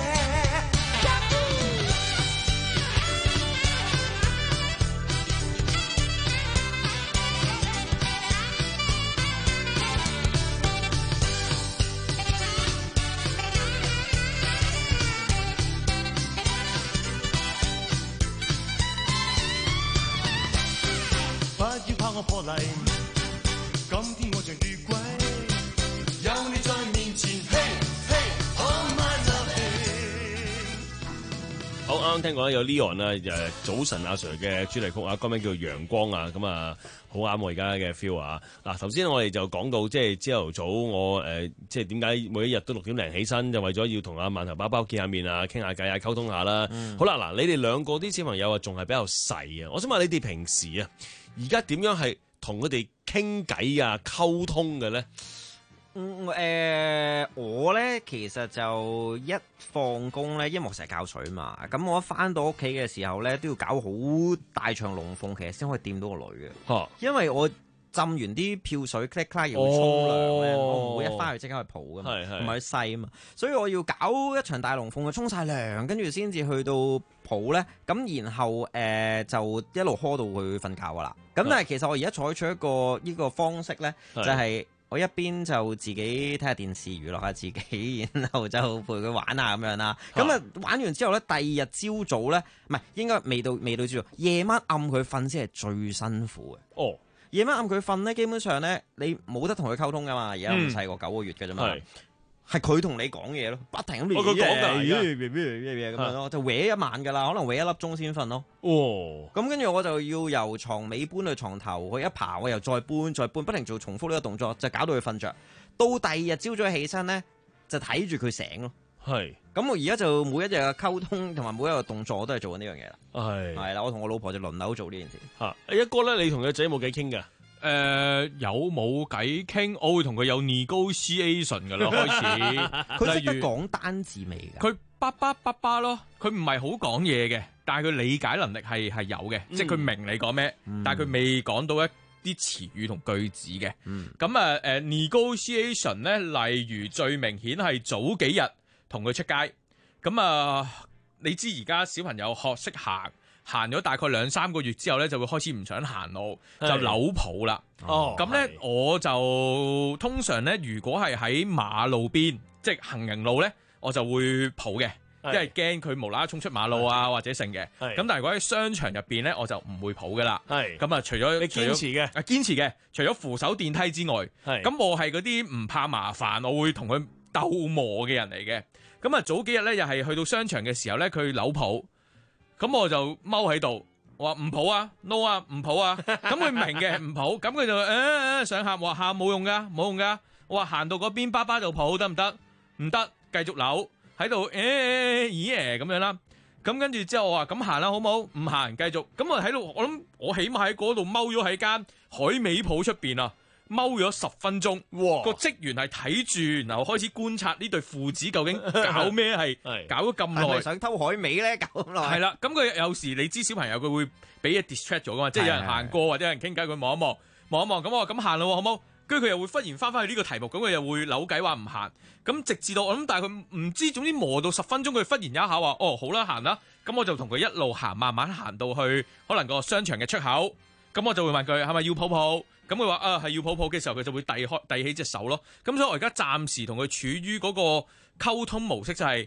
不要怕我破例，今天我像月桂。有你在面前，嘿嘿 ，All my love。 好，啱啱聽講咧有 Leon 啊，誒早晨阿 Sir 嘅主題曲啊，歌名叫做陽光啊，咁啊好啱我而家嘅 feel 啊。嗱，頭先我哋就講到即係朝頭早我誒，即係點解每一日都六點零起身，就為咗要同阿饅頭包包見下面啊，傾下偈啊，溝通下啦。嗯、好啦，嗱，你哋兩個啲小朋友啊，仲係比較細啊，我想問你哋平時啊，而家點樣係同佢哋傾偈啊、溝通嘅咧？ 嗯誒、呃，我咧其實就一放工咧，因為我成日教水嘛，咁我一翻到屋企嘅時候咧，都要搞好大場龍鳳，其實先可以掂到個女嘅。啊、因為我浸完啲漂水 click click 又要沖涼咧，我唔會一翻去即刻去蒲噶嘛，同埋佢細啊嘛，所以我要搞一場大龍鳳，去沖晒涼，跟住先至去到蒲咧，咁然後誒、呃、就一路呵到佢瞓覺噶啦。咁但係其實我而家採取一個呢個方式咧，就係、是。我一邊就自己睇下電視娛樂下自己，然後就陪佢玩啊咁樣啦。咁啊玩完之後咧，第二日朝早咧，唔係應該未到未到朝早，夜晚暗佢瞓先係最辛苦嘅。哦，夜晚暗佢瞓咧，基本上咧你冇得同佢溝通噶嘛。而家咁細個九個月嘅啫嘛。嗯係佢同你講嘢咯，不停咁亂嘢，咁樣咯，就搲一晚噶啦，可能搲一粒鐘先瞓咯。哦，咁跟住我就要由床尾搬去床頭，佢一爬我又再搬再搬，不停做重複呢個動作，就搞到佢瞓着。到第二日朝早起身咧，就睇住佢醒咯。係，咁我而家就每一日嘅溝通同埋每一個動作，我都係做緊呢樣嘢啦。係，係啦，我同我老婆就輪流做呢件事。 吓，一哥咧，你同個仔冇偈傾噶？ 誒、呃、有冇偈傾？我會同佢有 negotiation 㗎啦，開始。 佢識得講單字未㗎？ 佢巴巴巴巴咯，佢唔係好講嘢嘅，但係佢理解能力係係有嘅，嗯、即係佢明你講咩，嗯、但係佢未講到一啲詞語同句子嘅。 嗯， 咁啊誒 negotiation 咧，例如最明顯係早幾日同佢出街。咁啊，你知而家小朋友學識行。行咗大概兩三個月之後咧，就會開始唔想行路，就扭抱啦。 哦， 咁咧我就通常咧，如果係喺馬路邊，即係行人路咧，我就會抱嘅，因為驚佢無啦啦衝出馬路啊或者成嘅。咁但係如果喺商場入邊咧，我就唔會抱噶啦。係咁啊，除咗你堅持嘅， 啊堅持嘅，除咗扶手電梯之外，咁我係嗰啲唔怕麻煩，我會同佢鬥磨嘅人嚟嘅。咁啊，早幾日咧又係去到商場嘅時候咧，佢扭抱。咁我就踎喺度，我話唔抱啊 ，no 啊，唔抱啊。咁佢明嘅唔抱，咁佢就誒、欸、想喊，我話喊冇用噶，冇用噶。我話行到嗰邊爸爸度抱得唔得？唔得，繼續扭喺度誒咦咁樣啦。咁跟住之後我話咁行啦，好唔好？唔行，繼續。咁我喺度，我諗我起碼喺嗰度踎咗喺間海味鋪出邊啊。踎咗十分鐘，個職員係睇住，然後開始觀察呢對父子究竟搞咩，係搞咗咁耐， 係咪想偷海味咧？搞咁耐， 係啦。咁佢有時你知小朋友佢會俾嘢 distract 咗噶嘛，即係有人行過或者有人傾偈，佢望一望，望一望，咁我話咁行咯，好冇？跟住佢又會忽然翻翻去呢個題目，咁佢又會扭計話唔行，咁直至到我諗，但係佢唔知，總之磨到十分鐘，佢忽然一下話哦好啦行啦，咁我就同佢一路行，慢慢行到去可能個商場嘅出口，咁我就會問佢係咪要抱抱？咁佢話啊係要抱抱嘅時候，佢就會遞開遞起隻手咯。咁所以我而家暫時同佢處於嗰個溝通模式，就係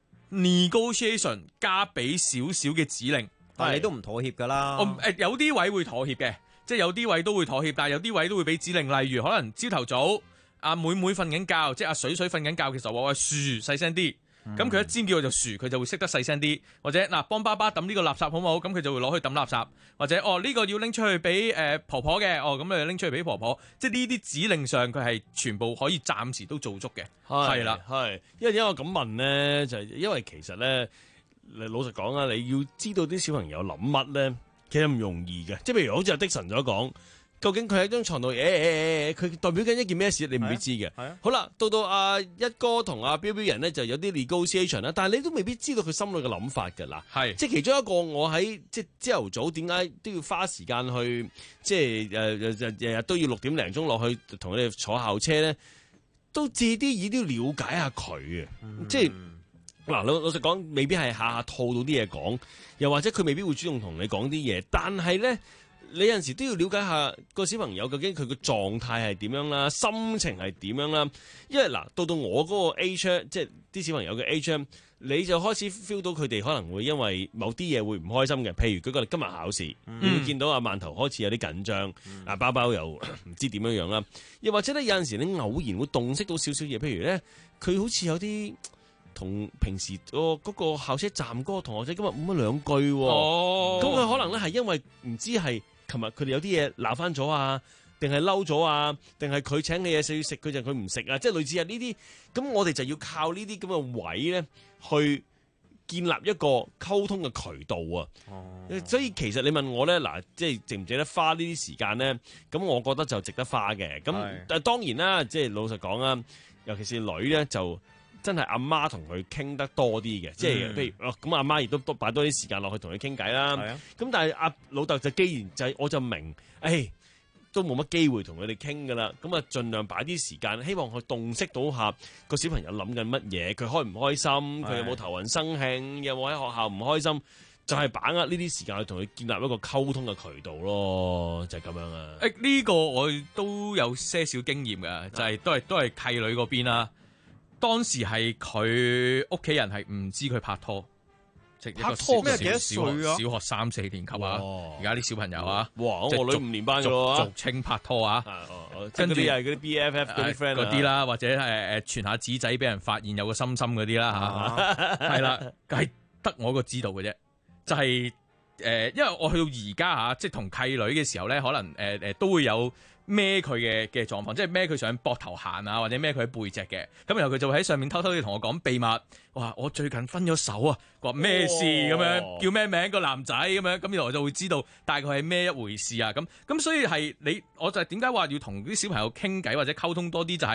negotiation 加俾少少嘅指令。 但係你都唔妥協㗎啦。 我誒有啲位會妥協嘅，即係有啲位都會妥協，但係有啲位都會俾指令。例如可能朝頭早阿妹妹瞓緊覺，即係阿水水瞓緊覺嘅時候，我話噓細聲啲。咁佢、嗯、一尖叫我就噓，佢就會識得細聲啲，或者嗱幫爸爸抌呢個垃圾好唔好？咁佢就會攞去抌垃圾，或者哦呢、呢個要拎出去俾誒、呃、婆婆嘅，哦咁你拎出去俾婆婆，即係呢啲指令上佢係全部可以暫時都做足嘅，係啦， 係，因為因為我咁問咧，就係、因為其實咧，老實講啊，你要知道啲小朋友諗乜咧，其實唔容易嘅，即係譬如好似阿的神所講。究竟佢喺張床度，誒誒誒，佢代表緊一件咩事？你唔會知嘅。係啊。好啦，到到阿一哥同阿標標人咧，就有啲 negotiation 啦，但係你都未必知道佢心裏嘅諗法㗎啦。係。即係其中一個，我喺即係朝頭早點解都要花時間去，即係誒日日都要六點零鐘落去同佢哋坐校車咧，都借啲意都要了解下佢啊。嗯、即係嗱，老老實講，未必係下下套到啲嘢講，又或者佢未必會主動同你講啲嘢，但係咧。你有陣時都要了解下個小朋友究竟佢個狀態係點樣啦，心情係點樣啦。因為嗱，到到我嗰個 age， 即係啲小朋友嘅 age， 你就開始 feel 到佢哋可能會因為某啲嘢會唔開心嘅。譬如舉個例，今日考試，嗯、你會見到阿饅頭開始有啲緊張，阿、嗯、包包又唔知點樣樣啦。又或者咧，有陣時你偶然會洞悉到少少嘢，譬如咧，佢好似有啲同平時個嗰個校車站嗰個同學仔今日冇乜兩句喎。哦，咁佢可能咧係因為唔知係。琴日佢哋有啲嘢鬧翻咗啊，定係嬲咗啊，定係佢請你嘢食要食佢就佢唔食啊，即係類似係呢啲。咁我哋就要靠呢啲咁嘅位咧，去建立一個溝通嘅渠道啊。哦，所以其實你問我咧，嗱，即係值唔值得花呢啲時間咧？咁我覺得就值得花嘅。咁但係當然啦，即係老實講啊，尤其是女咧就。真係阿媽同佢傾得多啲嘅，即係譬如咁阿媽亦都多擺多啲時間落去同佢傾偈啦。咁但係阿老豆就既然就係我就明，誒都冇乜機會同佢哋傾噶啦。咁啊，盡量擺啲時間，希望佢洞悉到下個小朋友諗緊乜嘢，佢開唔開心，佢有冇頭暈生慶，有冇喺學校唔開心，就係把握呢啲時間去同佢建立一個溝通嘅渠道咯，就係咁樣啊。誒呢個我都有些少經驗嘅，就係都係都係契女嗰邊啦。當時係佢屋企人係唔知佢拍拖，即係一個小咩幾多歲啊？ 小學三四年級啊！而家啲小朋友啊， 哇！我女五年班嘅咯， 俗稱拍拖啊， 跟住係嗰啲 B F F 嗰啲 friend 嗰啲啦，或者誒誒傳下紙仔俾人發現有個心心嗰啲啦嚇，係啦，係得我個知道嘅啫，就係誒，因為我去到而家嚇，即係同契女嘅時候咧，可能誒誒都會有。孭佢嘅嘅狀況，即係孭佢上膊頭行啊，或者孭佢喺背脊嘅，咁然後佢就會喺上面偷偷地同我講秘密，哇！我最近分咗手啊，話咩事咁樣，哦、叫咩名個男仔咁樣，咁然後我就會知道大概係咩一回事啊，咁咁所以係你，我就係點解話要同啲小朋友傾偈或者溝通多啲，就係、是、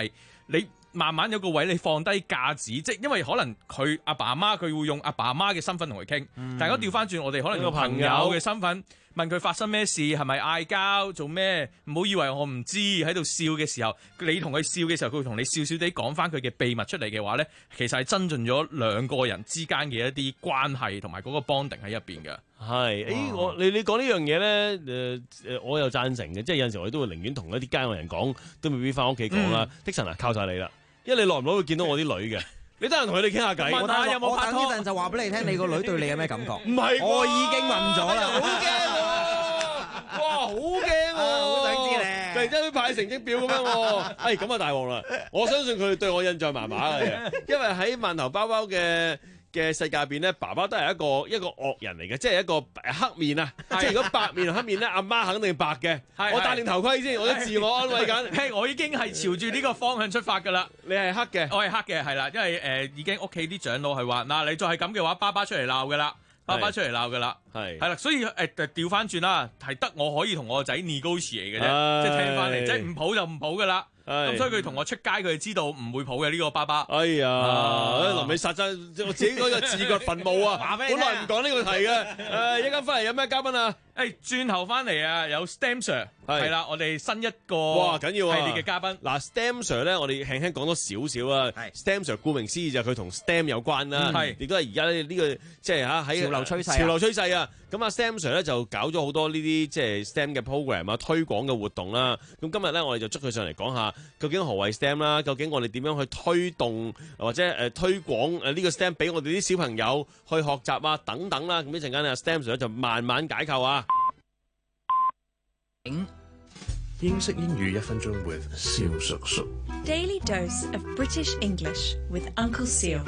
你慢慢有個位你放低架子，即係因為可能佢阿爸阿媽佢會用阿爸阿媽嘅身份同佢傾， 嗯、 但係如果調翻轉，我哋可能用朋友嘅身份問佢發生咩事，係咪嗌交，做咩？唔好以為我唔知，喺度笑嘅時候，你同佢笑嘅時候，佢會同你笑笑地講翻佢嘅秘密出嚟嘅話咧，其實係增進咗兩個人之間嘅一啲關係同埋嗰個 bonding 喺入邊嘅。 係，誒我你你講呢樣嘢咧，誒、呃、誒我又贊成嘅，即係有陣時我哋都會寧願同一啲街外人講，都未必翻屋企講啦。的神啊，靠晒你啦，因為你耐唔耐會見到我啲女嘅。你得閒同佢哋傾下偈， 問下有冇拍拖？我等呢陣就話俾你聽，你個女對你有咩感覺？唔係，我已經問咗啦。 好驚喎！哇，好驚喎！ 好想知咧。 突然之間派成績表咁樣喎，哎咁啊大鑊啦！我相信佢對我印象麻麻嘅，因為喺饅頭包包嘅嘅世界入邊咧，爸爸都係一個一個惡人嚟嘅，即係一個黑面啊！即係如果白面同黑面咧，阿媽肯定白嘅。我戴定頭盔先，我都自我安慰緊。 係，我已經係朝住呢個方向出發㗎啦。 你係黑嘅， 我係黑嘅，係啦，因為誒、呃、已經屋企啲長老係話，嗱你再係咁嘅話，爸爸出嚟鬧㗎啦，爸爸出嚟鬧㗎啦，係係啦，所以誒調翻轉啦，係得我可以同我個仔 negotiate 嘅啫，即係聽翻嚟，即係唔抱就唔抱㗎啦。咁所以佢同我出街，佢就知道唔會抱嘅呢個爸爸。 哎呀，臨尾殺真，我自己嗰個自掘墳墓啊！本來唔講呢個題嘅，誒一間翻嚟有咩嘉賓啊？ 誒轉頭翻嚟啊，有 Stam Sir 係啦，我哋新一個哇緊要啊系列嘅嘉賓。 嗱 Stam Sir 咧，我哋輕輕講多少少啊。Stam Sir 顧名思義就係佢同 STEM 有關啦，亦都係而家呢個即係嚇喺潮流趨勢。 潮流趨勢啊！咁啊 Stam Sir 咧就搞咗好多呢啲即係 STEM 嘅 program 啊，推廣嘅活動啦。咁今日咧我哋就捉佢上嚟講下，究竟何謂 STEM 啦？究竟我哋點樣去推動或者誒推廣誒呢個 STEM 俾我哋啲小朋友去學習啊等等啦。咁一陣間啊 Stam Sir 就慢慢解構啊。 英式英語一分鐘 with 蕭叔叔。 Daily dose of British English with Uncle Seal。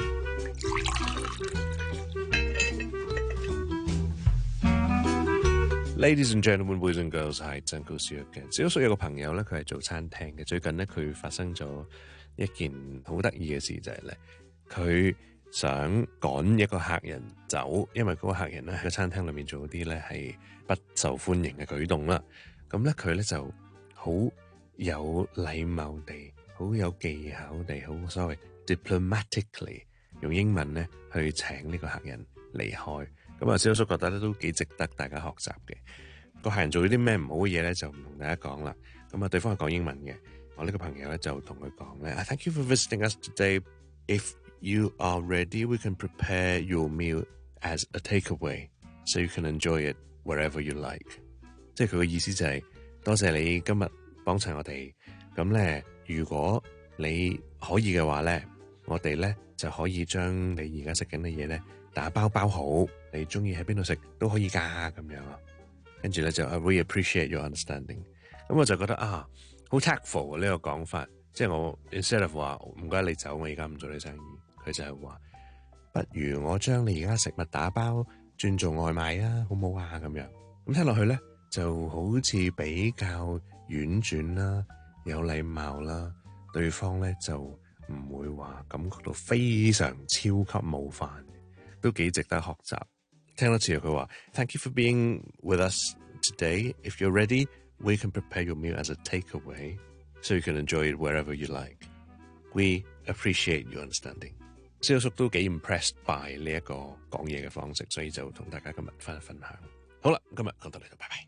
Ladies and gentlemen, boys and girls，係真高少嘅。蕭叔有個朋友咧，佢係做餐廳嘅。最近咧，佢發生咗一件好得意嘅事，就係咧，佢想趕一個客人走，因為嗰個客人咧喺個餐廳裏面做啲咧係不受歡迎嘅舉動啦。咁咧，佢咧就好有禮貌地、好有技巧地、好所謂 diplomatically 用英文咧去請呢個客人離開。咁啊，蕭叔覺得咧都幾值得大家學習嘅。個客人做咗啲咩唔好嘅嘢咧，就唔同大家講啦。咁啊，對方係講英文嘅。我呢個朋友咧就同佢講咧 ，Thank you for visiting us today. If you are ready, we can prepare your meal as a takeaway, so you can enjoy it wherever you like. 即係佢嘅意思就係、是、多謝你今日幫襯我哋。咁咧，如果你可以嘅話咧，我哋咧就可以將你而家食緊嘅嘢咧打包包好，你中意喺邊度食都可以㗎咁樣啊。跟住咧就 I really appreciate your understanding。咁我就覺得啊，好 tactful 呢個講法，即係我 instead of 話唔該你走，我而家唔做你生意，佢就係話不如我將你而家食物打包轉做外賣啊，好唔好啊咁樣。咁聽落去咧就好似比較婉轉啦，有禮貌啦，對方咧就唔會話感覺到非常超級冒犯，都幾值得學習。聽多次佢話 Thank you for being with us today. If you're ready, we can prepare your meal as a takeaway, so you can enjoy it wherever you like. We appreciate your understanding. 蕭叔都幾 impressed by 呢一個講嘢嘅方式，所以就同大家今日分分享。好啦，今日講到呢度，拜拜。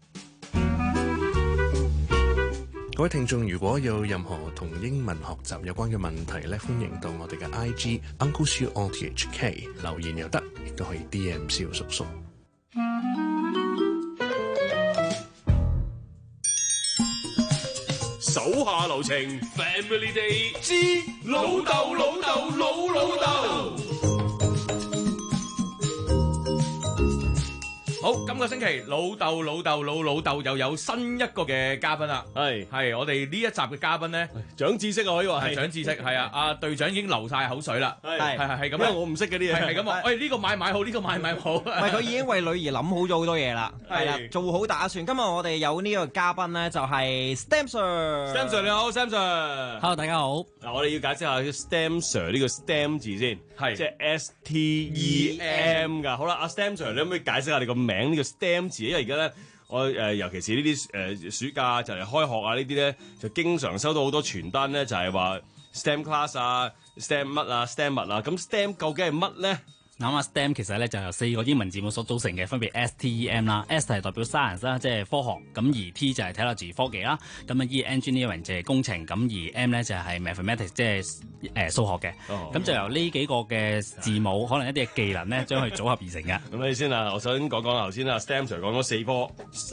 各位聽眾，如果有任何同英文學習有關嘅問題咧，歡迎到我哋嘅 I G Uncle Siu O T H K 留言又得，亦都可以 D M 蕭叔叔。 手下留情 ，Family Day 之老豆老豆老老豆。 好，今個星期老豆老豆老老豆又有新一個嘅嘉賓啦，係係我哋呢一集嘅嘉賓咧， 長知識啊可以話係長知識，係啊，阿隊長已經流晒口水啦，係係係係咁，因為我唔識嗰啲嘢， 係咁話，喂呢個買買好，呢個買買好， 唔係佢已經為女兒諗好咗好多嘢啦，係啦，做好打算。今日我哋有呢個嘉賓咧，就係 Stam Sir，Stam Sir 你好 ，Stam Sir，Hello 大家好。嗱，我哋要解釋下 Stam Sir 呢個 Stam 字先，係即係 S T E M 㗎。好啦，阿 Stam Sir 你可唔可以解釋下你個名？名呢個 STEM 字，因為而家咧，我誒、呃、尤其是呢啲誒暑假就嚟開學啊呢啲咧，就經常收到好多傳單咧，就係話 STEM class 啊、STEM 乜啊、STEM 物啊，咁 STEM 究竟係乜咧？ 咁啊，STEM 其實咧就由四個英文字母所組成嘅，分別 S T E M 啦 ，S 係代表 science 啦，即係科學，咁而 T 就係 technology 科技啦，咁啊 E engineering 就係工程，咁而 M 咧就係 mathematics 即係誒數學嘅，咁、哦、就由呢幾個嘅字母，可能一啲嘅技能咧，將佢組合而成嘅。 咁你先啊，我首先講講頭先啊 ，STEM Sir 講咗四科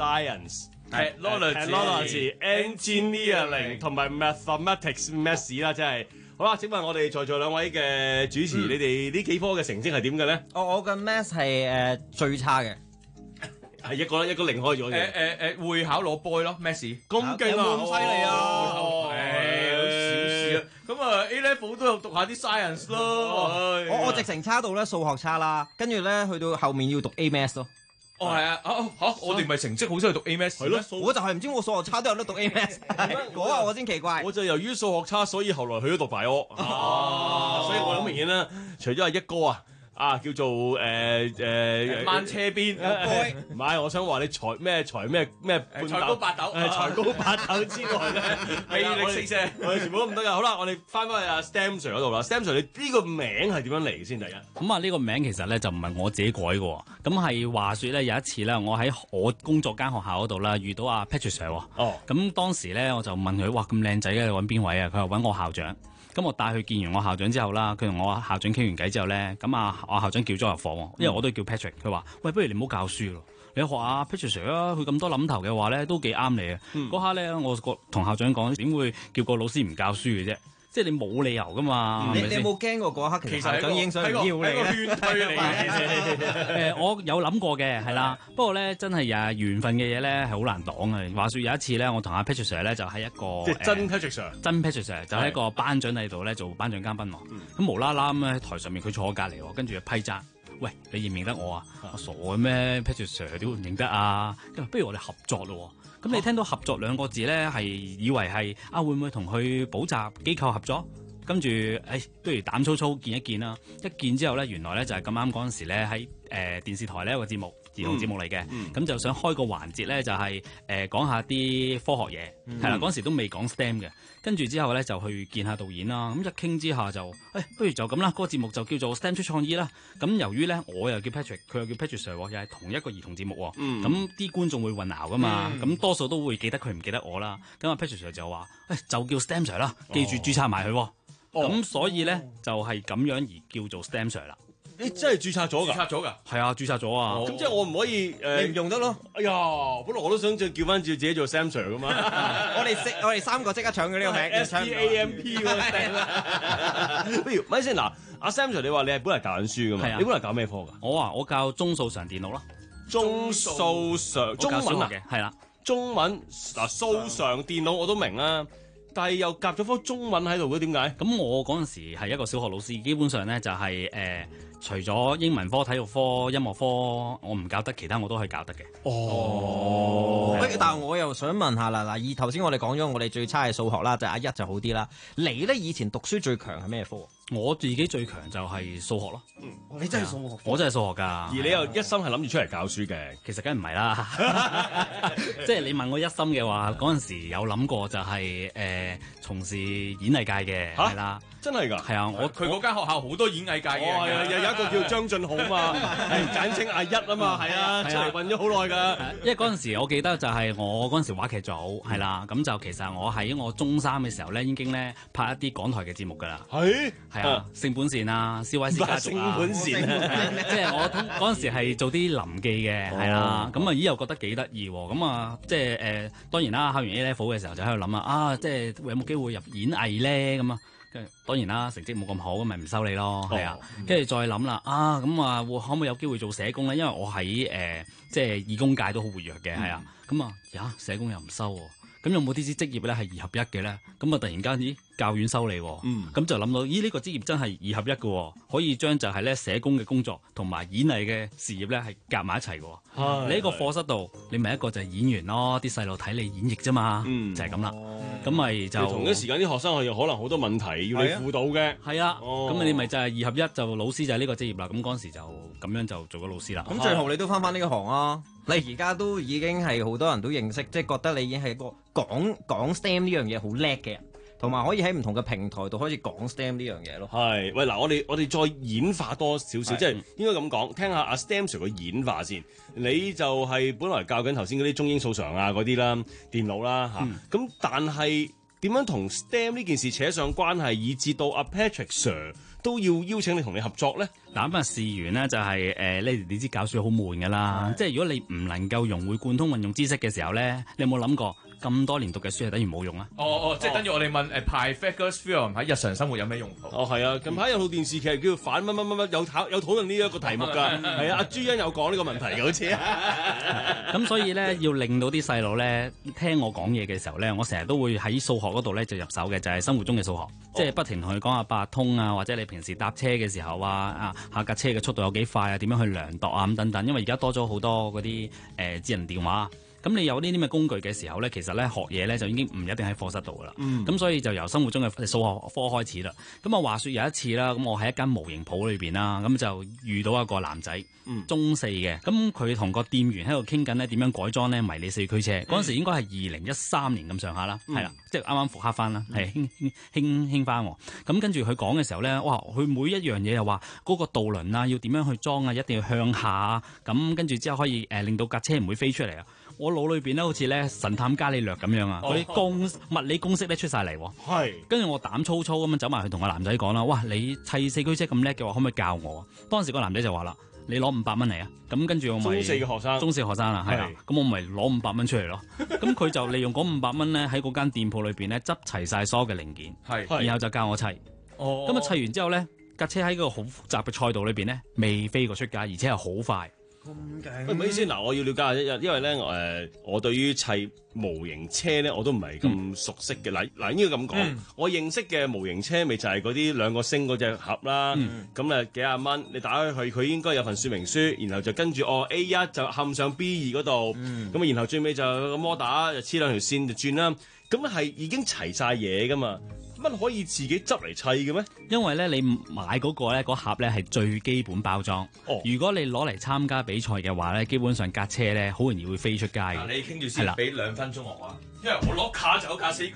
，science、technology、engineering 同埋 mathematics 咩事啦，即係。好啦，請問我哋在座兩位嘅主持，嗯、你哋呢幾科嘅成績係點嘅咧？ 我我嘅 math 係誒最差嘅， 係一個一個零開咗嘅。 誒誒誒，會考攞 boy 咯 math 咁勁啊！ 咁犀利啊！ 誒，小事啊！咁啊 A level 都有讀下啲 science 咯。 我我直情差到咧數學差啦，跟住咧去到後面要讀 A math 咯。 哦，係啊，啊嚇！我哋咪成績好想去讀 A Maths 係咯， 我就係唔知我數學差都有得讀 A Maths，嗰下我先奇怪。 我就由於數學差，所以後來去咗讀大學。啊，所以我好明顯啦，除咗係一哥啊。啊，叫做誒誒掹車邊， 唔係，我想話你財咩財咩咩財高八斗， 誒財高八斗之外咧， 魅力四射， 我哋全部都唔得噶。好啦，我哋翻返去阿 STEM Sir 嗰度啦。STEM Sir 你呢個名係點樣嚟嘅先？第一， 咁啊呢個名其實咧就唔係我自己改嘅，咁係話説咧有一次咧，我喺我工作間學校嗰度啦，遇到阿 Patrick Sir 喎。哦。咁當時咧我就問佢：哇，咁靚仔嘅，你揾邊位啊？佢話揾我校長。咁我帶佢見完我校長之後啦，佢同我校長傾完偈之後咧，咁啊我校長叫咗入房喎，因為我都叫 Patrick，佢話：喂，不如你唔好教書咯，你學下 Patrick Sir 啊，佢咁多諗頭嘅話咧，都幾啱你啊。嗰下咧，我同校長講，點會叫個老師唔教書嘅啫？即係你冇理由噶嘛？ 你你有冇驚過嗰刻其實校長已經想要你咧？ 勸退你誒，我有諗過嘅，係啦。不過咧，真係又緣分嘅嘢咧係好難擋嘅。話説有一次咧，我同阿 Patrick Sir 咧就喺一個即係真 Patrick Sir， 真 Patrick Sir 就喺一個頒獎禮度咧做頒獎嘉賓喎。咁無啦啦咁喺台上面佢坐我隔離喎，跟住就批讚。喂，你認唔認得我啊？我傻嘅咩 Patrick Sir 點會唔認得啊？因為不如我哋合作咯。咁你聽到合作兩個字咧，係以為係啊會唔會同佢補習機構合作？跟住誒，不如膽粗粗見一見啦！一見之後咧，原來咧就係咁啱嗰陣時咧喺誒電視台呢一個節目，兒童節目嚟嘅，咁、嗯、就想開個環節咧，就係、是、誒、呃、講下啲科學嘢，係啦、嗯，嗰陣時都未講 STEM 嘅。跟住之後咧就去見下導演啦，咁一傾之下就誒、哎，不如就咁啦，嗰、那個節目就叫做 STEM 出創意啦。咁由於咧我又叫 Patrick，佢又叫 Patrick Sir， 又係同一個兒童節目喎，咁啲、嗯、觀眾會混淆噶嘛，咁、嗯、多數都會記得佢唔記得我啦。咁阿 Patrick Sir 就話誒、哎，就叫 STEM Sir 啦，記住註冊埋佢。咁、哦、所以咧就係、是、咁樣而叫做 STEM Sir 啦。 你真係註冊咗㗎？註冊咗㗎？ 係啊，註冊咗啊。 咁、哦、即係我唔可以誒、呃、 你唔用得咯？ 哎呀，本來我都想叫叫翻自己做 Sam Sir 㗎嘛。 我哋識我哋三個即刻搶佢呢個名 S T A M P 喎。不如咪先嗱，阿 Sam Sir 你話你係本嚟教緊書㗎嘛？啊、你本嚟教咩科㗎？ 我啊，我教中數常電腦啦。 中數常中文啊？ 係啦， 中文嗱數常電腦我都明啦。但係又夾咗科中文喺度嘅，點解？ 咁我嗰陣時係一個小學老師，基本上咧就係、是、誒、呃，除咗英文科、體育科、音樂科，我唔教得，其他我都可以教得嘅。 哦，哦但係我又想問下啦，嗱，以頭先我哋講咗我哋最差嘅數學啦，就係、阿一就好啲啦。你咧以前讀書最強係咩科？ 我自己最強就係數學咯。 嗯，你真係數學， 我真係數學㗎。 而你又一心係諗住出嚟教書嘅， 其實梗係唔係啦。即係你問我一心嘅話，嗰陣時有諗過就係、是、誒、呃、從事演藝界嘅，係啦。 真係㗎？ 係啊，我佢嗰間學校好多演藝界嘅， 哦係啊，又有一個叫張俊豪嘛，係簡稱阿一啊嘛，係啊，出嚟混咗好耐㗎。 因為嗰陣時我記得就係我嗰陣時話劇組係啦，咁就其實我喺我中三嘅時候咧已經咧拍一啲港台嘅節目㗎啦。 係係啊，性本善啊 ，C Y C 家族啊， 性本善， 即係我嗰陣時係做啲臨記嘅，係啦，咁啊咦又覺得幾得意喎，咁啊即係誒當然啦，考完 A Level 嘅時候就喺度諗啊，啊即係有冇機會入演藝咧咁啊？跟住當然啦，成績冇咁好，咁咪唔收你咯，係、哦、啊。跟住再諗啦，啊咁啊，會可唔可以有機會做社工咧？因為我喺誒、呃、即係義工界都好活躍嘅，係、嗯、啊。咁啊，呀社工又唔收喎，咁有冇啲啲職業咧係二合一嘅咧？咁啊突然間咦教院收你喎，咁、嗯、就諗到咦呢、呢個職業真係二合一嘅，可以將就係咧社工嘅工作同埋演藝嘅事業咧係夾埋一齊嘅。你喺個課室度，你咪一個就係演員咯，啲細路睇你演繹啫嘛，嗯、就係咁啦。咁咪就同一時間啲學生係可能好多問題要你輔導嘅。 係啊，咁、哦、你咪就係二合一，就老師就係呢個職業啦。咁嗰陣時就咁樣就做咗老師啦。 咁最後你都翻翻呢個行啊？你而家都已經係好多人都認識，即係覺得你已經係一個講講 STEM 呢樣嘢好叻嘅人。 同埋可以喺唔同嘅平台度開始講 S T E M 呢樣嘢咯。 係，喂嗱，我哋我哋再演化多少少，即係應該咁講，聽下阿 S T E M Sir 嘅演化先。你就係本來教緊頭先嗰啲中英數常啊嗰啲啦，電腦啦嚇，咁、嗯、但係點樣同 S T E M 呢件事扯上關係，以至到阿 Patrick Sir 都要邀請你同你合作咧？ 嗱咁啊，事緣呢就係、是、誒，你、呃、你知教書好悶噶啦，即係如果你唔能夠融會貫通運用知識嘅時候咧，你有冇諗過咁多年讀嘅書係等於冇用啊？ 哦哦，即係等於我哋問誒 Pythagoras theorem 喺日常生活有咩用途？ 哦係啊，近排有套電視劇叫反乜乜乜乜，有討有討論呢一個題目㗎，係啊，阿朱茵有講呢個問題嘅好似。 咁所以咧，要令到啲細路咧聽我講嘢嘅時候咧，我成日都會喺數學嗰度咧就入手嘅，就係、是、生活中嘅數學，哦、即係不停同佢講下八達通啊，或者你平時搭車嘅時候啊啊。下架車嘅速度有幾快啊？點樣去量度啊？咁等等，因為而家多咗好多嗰啲誒智能電話，咁你有呢啲咁嘅工具嘅時候咧，其實咧學嘢咧就已經唔一定喺課室度噶啦。咁、嗯、所以就由生活中嘅數學科開始啦。咁啊話說有一次啦，咁我喺一間模型鋪裏邊啦，咁就遇到一個男仔，嗯、中四嘅，咁佢同個店員喺度傾緊咧點樣改裝咧迷你四驅車。嗰陣、嗯、時應該係二零一三年咁上下啦，係啦、嗯，即係啱啱復刻翻啦，係興興興興翻。咁跟住佢講嘅時候咧，哇！佢每一樣嘢又話嗰個導輪啊，要點樣去裝啊，一定要向下啊，咁跟住之後可以誒、呃、令到架車唔會飛出嚟啊。我腦裏邊咧好似咧神探伽利略咁樣啊，嗰啲公物理公式咧出晒嚟喎。係。跟住我膽粗粗咁樣走埋去同個男仔講啦，哇！你砌四驅車咁叻嘅話，可唔可以教我啊？當時個男仔就話啦，你攞五百蚊嚟啊！咁跟住我咪中四嘅學生，中四學生啊，係啊。咁我咪攞五百蚊出嚟咯。咁佢就利用嗰五百蚊咧喺嗰間店鋪裏邊咧執齊晒所有嘅零件，係，然後就教我砌。哦。咁啊砌完之後咧，架車喺個好複雜嘅賽道裏邊咧，未飛過出街，而且係好快。咁勁？唔好意思，嗱，我要了解下一，因為咧，誒、呃，我對於砌模型車咧，我都唔係咁熟悉嘅。嗱嗱、嗯，應該咁講，嗯、我認識嘅模型車咪就係嗰啲兩個星嗰隻盒啦。咁啊、嗯、幾廿蚊，你打開去，佢應該有份說明書，然後就跟住哦 A 一就冚上 B 二嗰度，咁啊、嗯，然後最尾就個摩打就黐兩條線就轉啦。咁係已經齊晒嘢噶嘛？乜可以自己執嚟砌嘅咩？因為咧，你買嗰個咧，嗰盒咧係最基本包裝。哦，如果你攞嚟參加比賽嘅話咧，基本上架車咧好容易會飛出街嘅。嗱，你傾住先，俾兩分鐘我啊，因為我攞卡就卡死佢。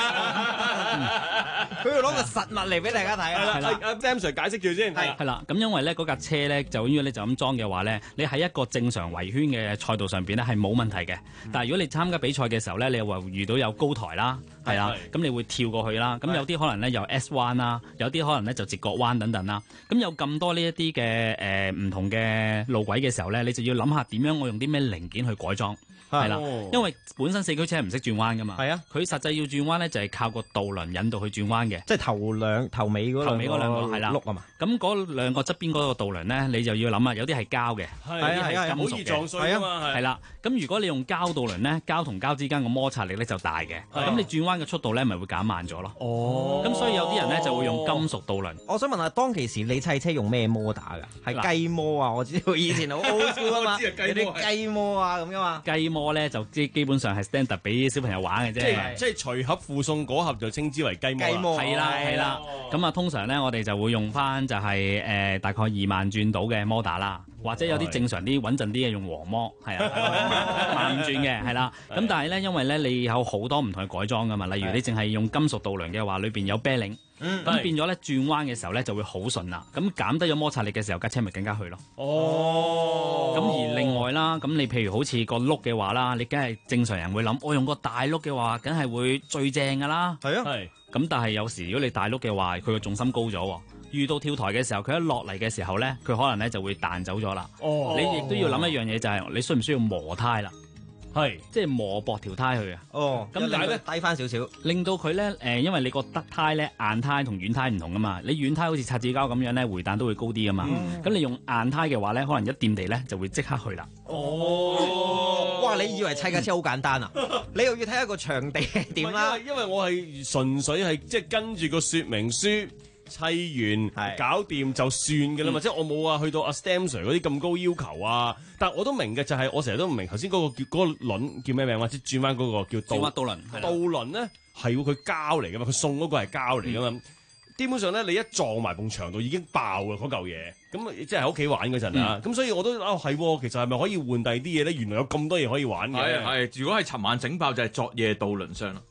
佢要攞個實物嚟俾大家睇啊！係啦，阿 Sam Sir 解釋住先。係係啦，咁因為咧嗰架車咧，就如果你就咁裝嘅話咧，你喺一個正常圍圈嘅賽道上邊咧係冇問題嘅。嗯、但係如果你參加比賽嘅時候咧，你又話遇到有高台啦，係啦，咁你會跳過去啦，咁。有啲可能咧有 S 彎啦，有啲可能咧就直角彎等等啦。咁有咁多呢一啲嘅誒唔同嘅路軌嘅時候咧，你就要諗下點樣我用啲咩零件去改裝，係啦。因為本身四驅車係唔識轉彎噶嘛，係啊。佢實際要轉彎咧就係靠個導輪引導去轉彎嘅，即係頭兩頭尾嗰頭尾嗰兩個係啦碌啊嘛。咁嗰兩個側邊嗰個導輪咧，你就要諗啊，有啲係膠嘅，有啲係金屬嘅，係啊，係啦。咁如果你用膠導輪咧，膠同膠之間個摩擦力咧就大嘅，咁你轉彎嘅速度咧咪會減慢咗咯。哦，咁所以有啲人咧就會用金屬導輪。我想問下，當其時你砌車用咩摩打㗎？係雞摩啊！我知道以前好 old school 啊嘛，有啲雞摩啊咁噶嘛。雞摩咧就即基本上係 standard 俾小朋友玩嘅啫。即係即係隨盒附送嗰盒就稱之為雞摩。雞摩係啦係啦。咁啊通常咧我哋就會用翻就係誒大概二萬轉到嘅摩打啦，或者有啲正常啲穩陣啲嘅用黃摩係啊，萬五轉嘅係啦。咁但係咧因為咧你有好多唔同嘅改裝噶嘛，例如你淨係用金屬導輪嘅話，裏邊有啤令，咁、嗯、變咗咧轉彎嘅時候咧就會好順啦。咁減低咗摩擦力嘅時候，架車咪更加去咯。哦。咁而另外啦，咁你譬如好似個轆嘅話啦，你梗係正常人會諗，我用個大轆嘅話，梗係會最正噶啦。係啊。係。咁但係有時如果你大轆嘅話，佢個重心高咗，遇到跳台嘅時候，佢一落嚟嘅時候咧，佢可能咧就會彈走咗啦。哦。你亦都要諗一樣嘢，就係、是、你需唔需要磨胎啦？係，即係磨薄條胎去啊！哦，咁但係咧低翻少少，令到佢咧誒，因為你個得胎咧硬胎同軟胎唔同噶嘛，你軟胎好似擦紙膠咁樣咧，回彈都會高啲噶嘛。咁、嗯、你用硬胎嘅話咧，可能一掂地咧就會即刻去啦。哦，哇！你以為砌架車好簡單啊？你又要睇下個場地係點啦。因為我係純粹係即係跟住個說明書。砌完搞掂就算嘅啦嘛，嗯、即係我冇話去到阿 S T E M Sir 嗰啲咁高要求啊。但係我都明嘅就係、是、我成日都唔明頭先嗰個叫嗰、嗰個輪叫咩名或者轉彎嗰個叫導導輪。導輪咧係佢膠嚟嘅嘛，佢送嗰個係膠嚟嘅嘛。嗯、基本上咧你一撞埋埲牆度已經爆嘅嗰嚿嘢，咁即係喺屋企玩嗰陣啊。咁、嗯、所以我都啊係、哦，其實係咪可以換第二啲嘢咧？原來有咁多嘢可以玩嘅。係係，如果係尋晚整爆就係昨夜導輪箱啦。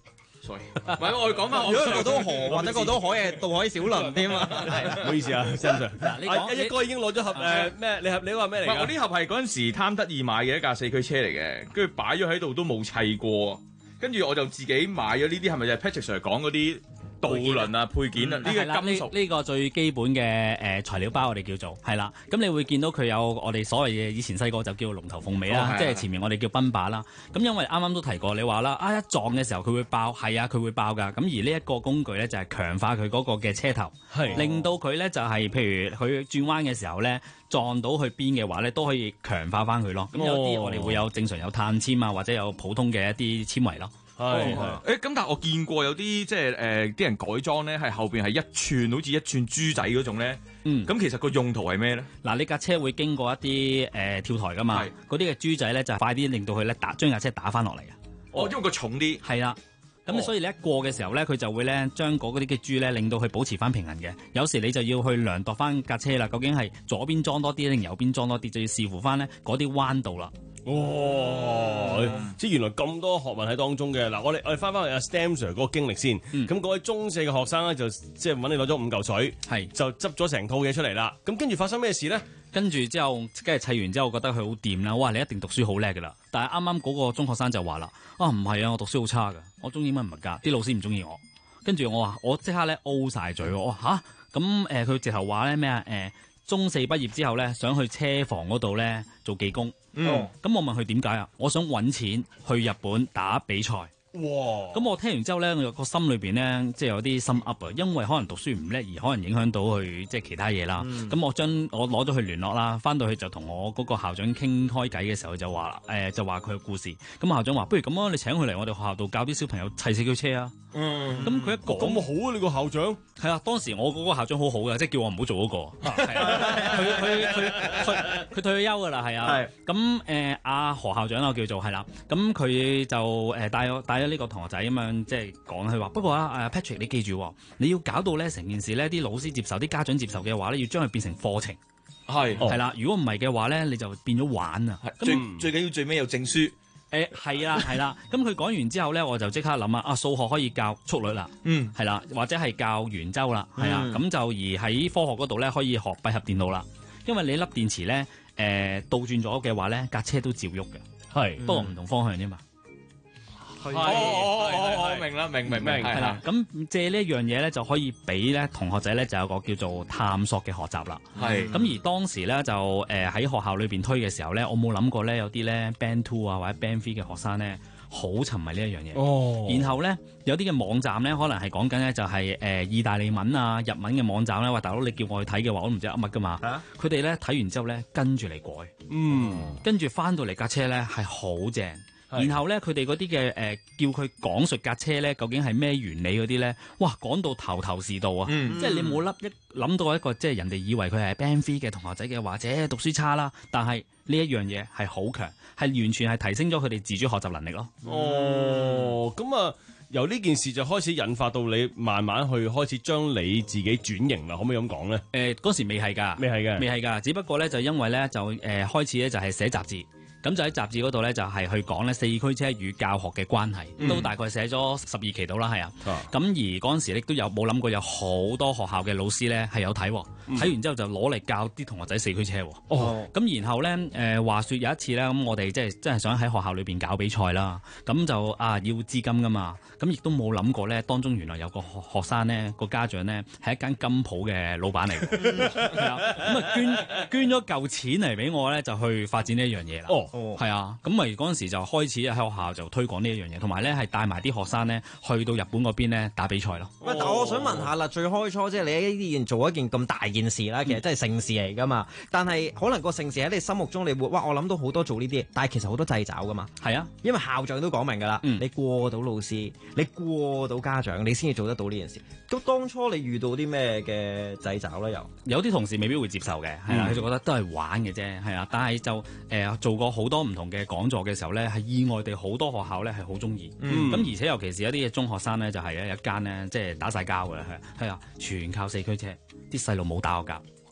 sorry，唔係我哋講翻， 如果過到河或者過到海嘅渡海小輪添啊， 唔好意思啊，張 Sir， 嗱你講一哥已經攞咗盒誒咩？你盒你話咩嚟㗎？ 我呢盒係嗰陣時貪得意買嘅一架四驅車嚟嘅，跟住擺咗喺度都冇砌過，跟住我就自己買咗呢啲，係咪就係 Patrick Sir 講嗰啲導輪啊配件啊？呢個金屬呢個最基本嘅誒材料包我哋叫做係啦，咁你會見到佢有我哋所謂嘅以前細個就叫龍頭鳳尾啦， 哦、 即係前面我哋叫賓霸啦。咁因為啱啱都提過，你話啦啊一撞嘅時候佢會爆，係啊佢會爆㗎。咁而呢一個工具咧就係強化佢嗰個嘅車頭，令到佢咧就係譬如佢轉彎嘅時候咧撞到去邊嘅話咧都可以強化翻佢咯。咁有啲我哋會有正常有碳纖啊，或者有普通嘅一啲纖維咯。 係係，誒咁但係我見過有啲即係誒啲人改裝咧，係後邊係一串好似一串豬仔嗰種咧。 嗯， 咁其實個用途係咩咧？ 嗱，你架車會經過一啲誒、呃、跳台噶嘛，嗰啲嘅豬仔咧就係快啲令到佢咧打將架車打翻落嚟啊！ 哦，因為佢重啲。 係啦。咁、哦、所以你一過嘅時候咧，佢就會咧將嗰啲嘅豬咧令到佢保持翻平衡嘅。有時你就要去量度翻架車啦，究竟係左邊裝多啲定右邊裝多啲，就要視乎翻咧嗰啲彎度啦。 哦，即係原來咁多學問喺當中嘅。嗱，我哋我哋翻返去阿 Stam Sir 嗰個經歷先。咁嗰位中四嘅學生咧就即係揾你攞咗五嚿水， 係就執咗成套嘢出嚟啦。咁跟住發生咩事咧？ 跟住之後，跟住砌完之後，覺得佢好掂啦。哇！你一定讀書好叻㗎啦。但係啱啱嗰個中學生就話啦：啊，唔係啊，我讀書好差㗎，我中意英文唔係㗎，啲老師唔中意我。跟住我話：我即刻咧 O 晒嘴喎。我話吓？咁誒，佢直頭話咧咩啊？誒，中四畢業之後咧，想去車房嗰度咧做技工。嗯。咁我問佢點解啊？我想揾錢去日本打比賽。哇！咁我聽完之後咧，我個心裏邊咧，即係有啲心噏啊，因為可能讀書唔叻，而可能影響到佢即係其他嘢啦。咁、嗯、我將我攞咗去聯絡啦，翻到去就同我嗰個校長傾開偈嘅時候就話誒、呃，就話佢嘅故事。咁校長話：不如咁啊，你請佢嚟我哋學校度教啲小朋友砌四驅車啊！嗯，咁佢一講咁好啊！你個校長係啊，當時我嗰個校長好好嘅，即係叫我唔好做嗰、那個。係啊，佢佢佢佢佢退咗休㗎啦，係啊。咁誒阿何校長我叫做係啦，咁佢就誒帶咗帶咗呢個同學仔咁樣即係講佢話。不過啊 Patrick 你記住，你要搞到咧成件事咧啲老師接受、啲家長接受嘅話咧，要將佢變成課程。係係啦，如果唔係嘅話咧，你就變咗玩啊。 最最緊要最尾有證書。 誒係啦係啦，咁佢講完之後咧，我就即刻諗啊，啊數學可以教速率啦，嗯係啦，或者係教圓周啦，係啊，咁、嗯、就而喺科學嗰度咧可以學閉合電路啦，因為你粒電池咧誒、呃、倒轉咗嘅話咧，架車都照喐嘅，係不過唔同方向啫嘛。 哦哦哦哦，明啦，明明明係啦。 咁借呢一樣嘢咧，就可以俾咧同學仔咧就有個叫做探索嘅學習啦。係。咁而當時咧就誒喺學校裏邊推嘅時候咧，我冇諗過咧有啲咧 Band Two 啊或者 Band Three 嘅學生咧好沉迷呢一樣嘢。哦。然後咧有啲嘅網站咧，可能係講緊咧就係誒意大利文啊、日文嘅網站咧，話大佬你叫我去睇嘅話，我都唔知噏乜噶嘛。嚇。佢哋咧睇完之後咧跟住嚟改。嗯。跟住翻到嚟架車咧係好正。然後咧，佢哋嗰啲嘅誒，叫佢講述架車咧，究竟係咩原理嗰啲咧？哇，講到頭頭是道啊！嗯、即係你冇粒一諗到一個，即係人哋以為佢係 Band Three 嘅同學仔嘅，或者讀書差啦。但係呢一樣嘢係好強，係完全係提升咗佢哋自主學習能力咯。 哦，咁啊，由呢件事就開始引發到你慢慢去開始將你自己轉型啦，可唔可以咁講咧？誒、 呃，嗰時未係㗎， 未係嘅， 未係㗎，只不過咧就因為咧就誒、呃、開始咧就係寫雜誌。咁就喺雜誌嗰度咧，就係去講咧四驅車與教學嘅關係，嗯、都大概寫咗十二期到啦，係啊。咁、啊、而嗰陣時亦都有冇諗過有好多學校嘅老師咧係有睇，睇、嗯、完之後就攞嚟教啲同學仔四驅車。哦。咁然後咧，誒、呃、話說有一次咧，咁我哋即係真係想喺學校裏邊搞比賽啦，咁就啊要資金噶嘛，咁亦都冇諗過咧，當中原來有個學學生咧個家長咧係一間金鋪嘅老闆嚟嘅，係啊，咁啊捐捐咗嚿錢嚟俾我咧，就去發展呢一樣嘢啦。哦。係、哦、啊，咁咪嗰陣時就開始喺學校就推廣呢一樣嘢，同埋咧係帶埋啲學生咧去到日本嗰邊咧打比賽咯。 喂、哦，但我想問下啦，最開初即係你喺呢件做一件咁大件事啦，其實真係盛事嚟噶嘛？嗯、但係可能個盛事喺你心目中，你會哇，我諗到好多做呢啲嘢，但係其實好多掣肘噶嘛。係啊，因為校長都講明噶啦、嗯，你過到老師，你過到家長，你先至做得到呢件事。咁當初你遇到啲咩嘅掣肘咧？又有啲同事未必會接受嘅，係啦，佢、嗯、就覺得都係玩嘅啫，係啊。但係就誒、呃、做過好多唔同嘅講座嘅時候咧，係意外地好多學校咧係好中意。咁、嗯、而且尤其是一啲嘅中學生咧，就係、是、一間咧，即係打晒交嘅，係係啊，全靠四驅車，啲細路冇打過交。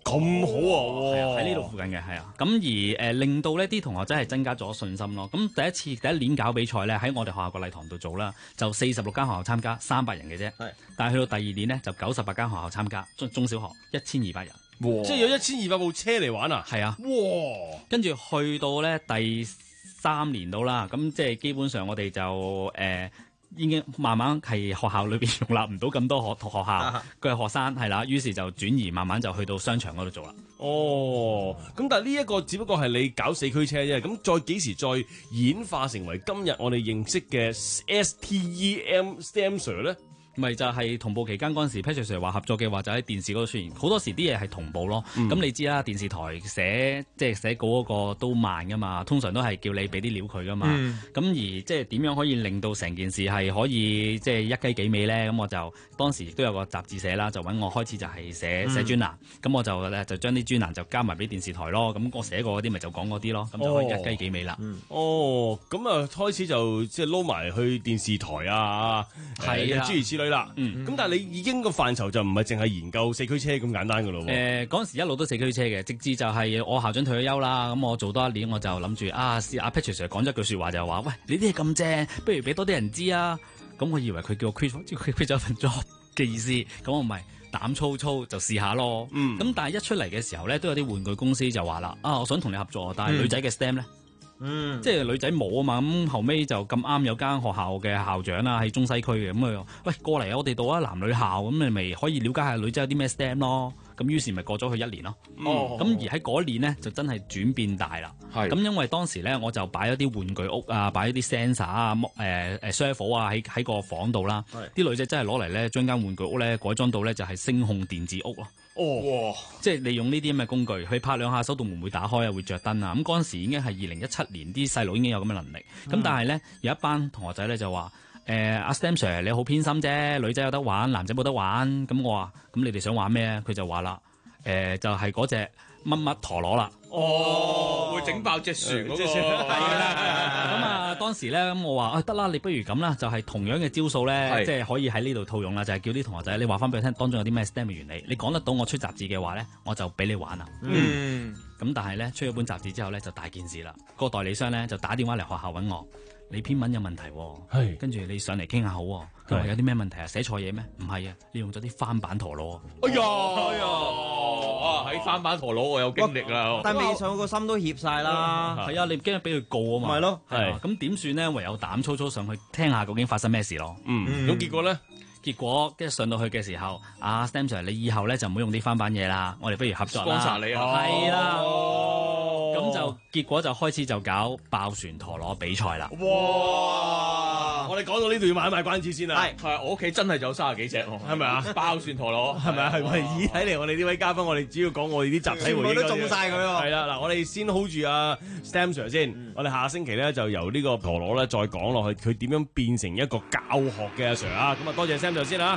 咁好啊！ 係啊，喺呢度附近嘅係啊。咁而誒、呃、令到呢啲同學仔係增加咗信心咯。咁第一次第一年搞比賽咧，喺我哋學校個禮堂度做啦，就四十六間學校參加，三百人嘅啫。係，但係去到第二年咧，就九十八間學校參加，中中小學一千二百人。 即係有一千二百部車嚟玩啊！ 係啊， 哇！ 跟住去到咧第三年到啦，咁即係基本上我哋就誒。呃已經慢慢係學校裏邊容納唔到咁多學學校嘅學生係啦，於是就轉移慢慢就去到商場嗰度做啦。 哦，咁但係呢一個只不過係你搞四驅車啫，咁再幾時再演化成為今日我哋認識嘅 S T E M STEM Sir 咧？ 咪就係同步期間嗰陣時 Patrick Sir 話合作嘅話就喺電視嗰度出現，好多時啲嘢係同步咯。咁、嗯、你知啦，電視台寫即係寫稿嗰個都慢噶嘛，通常都係叫你俾啲料佢噶嘛。咁、嗯、而即係點樣可以令到成件事係可以即係一雞幾尾咧？咁我就當時亦都有個雜誌社啦，就揾我開始就係寫寫專欄。咁、嗯、我就咧就將啲專欄就交埋俾電視台咯。咁我寫過嗰啲咪就講嗰啲咯，咁就可以一雞幾尾啦。 哦，咁啊、哦、開始就即係撈埋去電視台啊，係啊，諸如此類啦。嗯，咁但係你已經個範疇就唔係淨係研究四驅車咁簡單噶咯喎。 誒嗰陣時一路都四驅車嘅，直至就係我校長退咗休啦，咁我做多一年我就諗住啊，阿 Patrick Sir 講咗句説話就係話，喂，你啲嘢咁正，不如俾多啲人知啊。咁我以為佢叫我 quit quit 咗份 job 嘅意思，咁我咪膽粗粗就試下咯。嗯，咁但係一出嚟嘅時候咧，都有啲玩具公司就話啦，啊，我想同你合作，但係女仔嘅 STEM 咧。嗯，即係女仔冇啊嘛，咁後尾就咁啱有間學校嘅校長啦喺中西區嘅，咁啊喂過嚟啊，我哋讀啊男女校，咁你咪可以了解下女仔有啲咩 STEM 咯，咁於是咪過咗去一年咯。哦，咁而喺嗰一年咧就真係轉變大啦。係，咁因為當時咧我就擺咗啲玩具屋啊，擺咗啲 sensor 啊，誒誒 servo 啊喺喺個房度啦。啲女仔真係攞嚟咧將間玩具屋咧改裝到咧就係聲控電子屋咯。哦，即係利用呢啲咁嘅工具去拍兩下手，道門會打開啊，會着燈啊。咁嗰陣時已經係二零一七年，啲細路已經有咁嘅能力。咁、嗯、但係咧有一班同學仔咧就話：誒阿 STEM Sir 你好偏心啫，女仔有得玩，男仔冇得玩。咁我話：咁你哋想玩咩？佢就話啦：誒、呃、就係嗰隻乜乜陀螺啦。 哦，會整爆隻船嗰個。係啦。咁啊當時咧咁我話：啊得啦，你不如咁啦，就係、是、同樣嘅招數咧，即係可以喺呢度套用啦，就係、是、叫啲同學仔你話翻俾佢聽，當中有啲咩 STEM 嘅原理，你講得到我出雜誌嘅話咧，我就俾你玩啦。嗯。咁但係咧出咗本雜誌之後咧就大件事啦，個代理商咧就打電話嚟學校揾我，你篇文有問題喎，係，跟住你上嚟傾下好喎。佢話有啲咩問題啊？寫錯嘢咩？唔係啊，你用咗啲翻版陀螺。 哎呀，哎呀，哇！喺翻版陀螺我有經歷啦， 但未上個心都怯晒啦。 係啊，你驚俾佢告啊嘛。 咪咯， 係。咁點算咧？唯有膽粗粗上去聽下究竟發生咩事咯。 嗯，咁結果咧？ 結果跟住上到去嘅時候，阿 STEM Sir 你以後咧就唔好用啲翻版嘢啦，我哋不如合作啦。 幫襯你啊！ 係啦。咁就結果就開始就搞爆旋陀螺比賽啦。 哇！我哋講到呢度要買一買關子先啦。 係係，我屋企真係有三十幾隻喎。係咪啊？爆旋陀螺係咪啊？係咪？咦，睇嚟我哋呢位嘉賓，我哋只要講我哋啲集體回憶都中晒佢喎。 係啦，嗱，我哋先 hold 住阿 STEM Sir 先。嗯、我哋下星期咧就由呢個陀螺咧再講落去，佢點樣變成一個教學嘅阿 Sir 啊？咁啊，多謝 STEM Sir 先啦。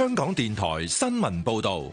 香港電台新聞報道。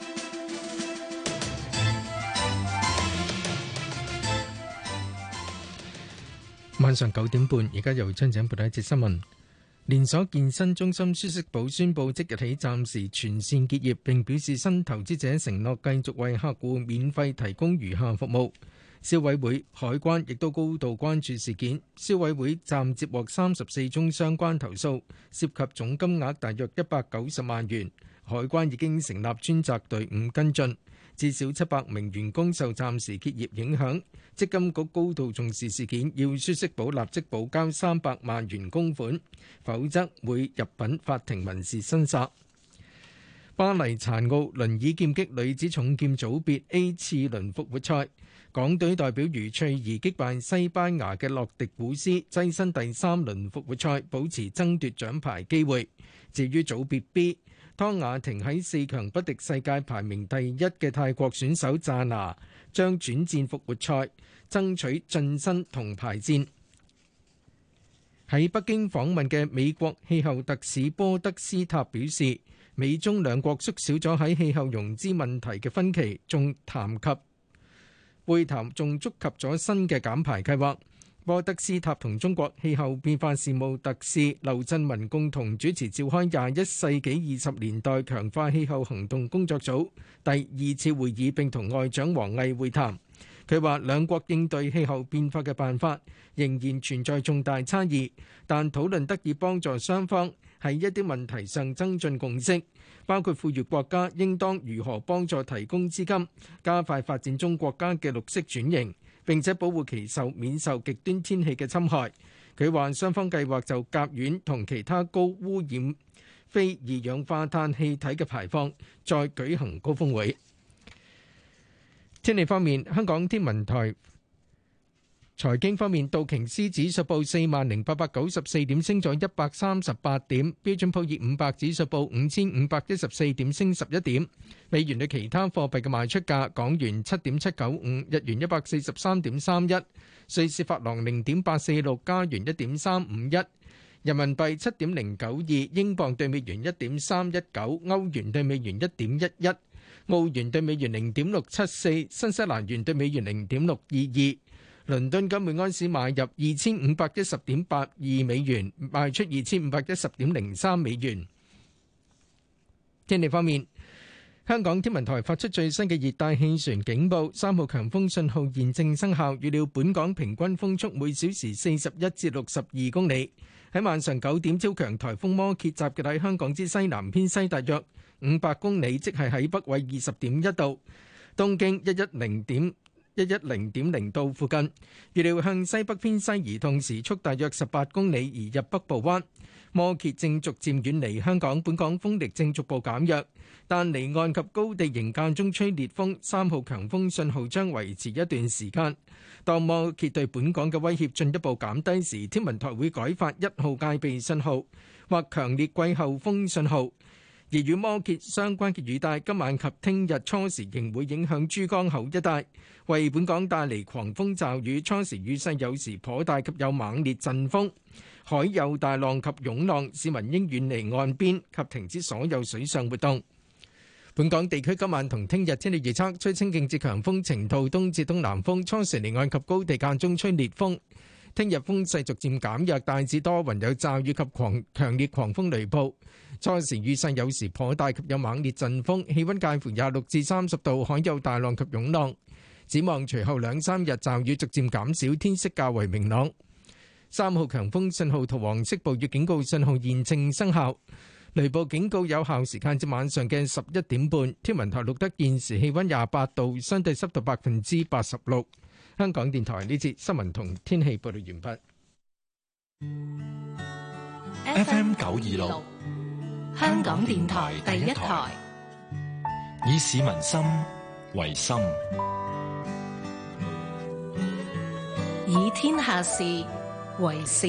晚上九點半，而家由張景報道一節新聞。連鎖健身中心舒適寶宣布即日起暫時全線結業，並表示新投資者承諾繼續為客戶免費提供餘下服務。消委會、海關亦都高度關注事件。消委會暫接獲三十四宗相關投訴，涉及總金額大約一百九十萬元。海關已經成立專責隊伍跟進。至少七百名員工受暫時結業影響，積金局高度重視事件，要舒適寶立即補交三百萬元公款，否則會入稟法庭民事申索。巴黎殘奧輪椅劍擊女子重劍組別 A 次輪復活賽，港隊代表余翠怡擊敗西班牙嘅洛迪古斯，躋身第三輪復活賽，保持爭奪獎牌機會。至於組別 B，湯雅婷喺四強不敵世界排名第一嘅泰國選手扎拿，將轉戰復活賽，爭取晉身銅牌戰。喺北京訪問嘅美國氣候特使波德斯塔表示，美中兩國縮小咗喺氣候融資問題嘅分歧，仲談及會談仲觸及咗新嘅減排計劃。波德斯塔同中國氣候變化事務特使劉振文共同主持召開廿一世紀二十年代強化氣候行動工作組第二次會議，並同外長王毅會談。佢話兩國應對氣候變化嘅辦法仍然存在重大差異，但討論得以幫助雙方喺一啲問題上增進共識，包括富裕國家應當如何幫助提供資金，加快發展中國家嘅綠色轉型，並且保護其受免受極端天氣嘅侵害。佢話雙方計劃就甲烷同其他高污染非二氧化碳氣體嘅排放再舉行高峰會。天氣方面，香港天文台財經方面，道瓊斯指數報四萬零八百九十四點，升咗一百三十八點；標準普爾五百指數報五千五百一十四點，升十一點。美元對其他貨幣嘅賣出價：港元七點七九五，日元一百四十三點三一，瑞士法郎零點八四六，加元一點三五一，人民幣七點零九二，英鎊對美元一點三一九，歐元對美元一點一一，澳元對美元零點六七四，新西蘭元對美元零點六二二。倫敦金每安士買入二千五百一十點八二美元，賣出二千五百一十點零三美元。天氣方面，香港天文台發出最新嘅熱帶氣旋警報，三號強風信號現正生效，預料本港平均風速每小時四十一至六十二公里。喺晚上九點，超強颱風摩羯集結喺香港之西南偏西大約五百公里，即係喺北緯二十點一度、東經一一零點一一零點零度附近，預料向西北偏西移動，時速大約十八公里，移入北部灣。摩羯正逐漸遠離香港，本港風力正逐步減弱，但離岸及高地仍間中吹烈風，三號強風信號將維持一段時間。當摩羯對本港嘅威脅進一步減低時，天文台會改發一號戒備信號或強烈季候風信號。而與摩羯相關嘅雨帶，今晚及聽日初時仍會影響珠江口一帶，為本港帶嚟狂風驟雨，初時雨勢有時頗大及有猛烈陣風，海有大浪及湧浪，市民應遠離岸邊及停止所有水上活動。本港地區今晚同聽日天氣預測，吹清勁至強風程度東至東南風，初時離岸及高地間中吹烈風。聽日風勢逐漸減弱，大致多雲有驟雨及狂強烈狂風雷暴，初時雨勢有時頗大及有猛烈陣風，氣溫介乎廿六至三十度，海有大浪及湧浪。展望隨後兩三日驟雨逐漸減少，天色較為明朗。三號強風信號同黃色暴雨警告信號現正生效，雷暴警告有效時間至晚上嘅十一點半。天文台錄得現時氣溫廿八度，相對濕度百分之八十六。香港電台呢節新聞同天氣報道完畢。 F M 九二六， 香港電台第一台， 以市民心為心， 以天下事為事。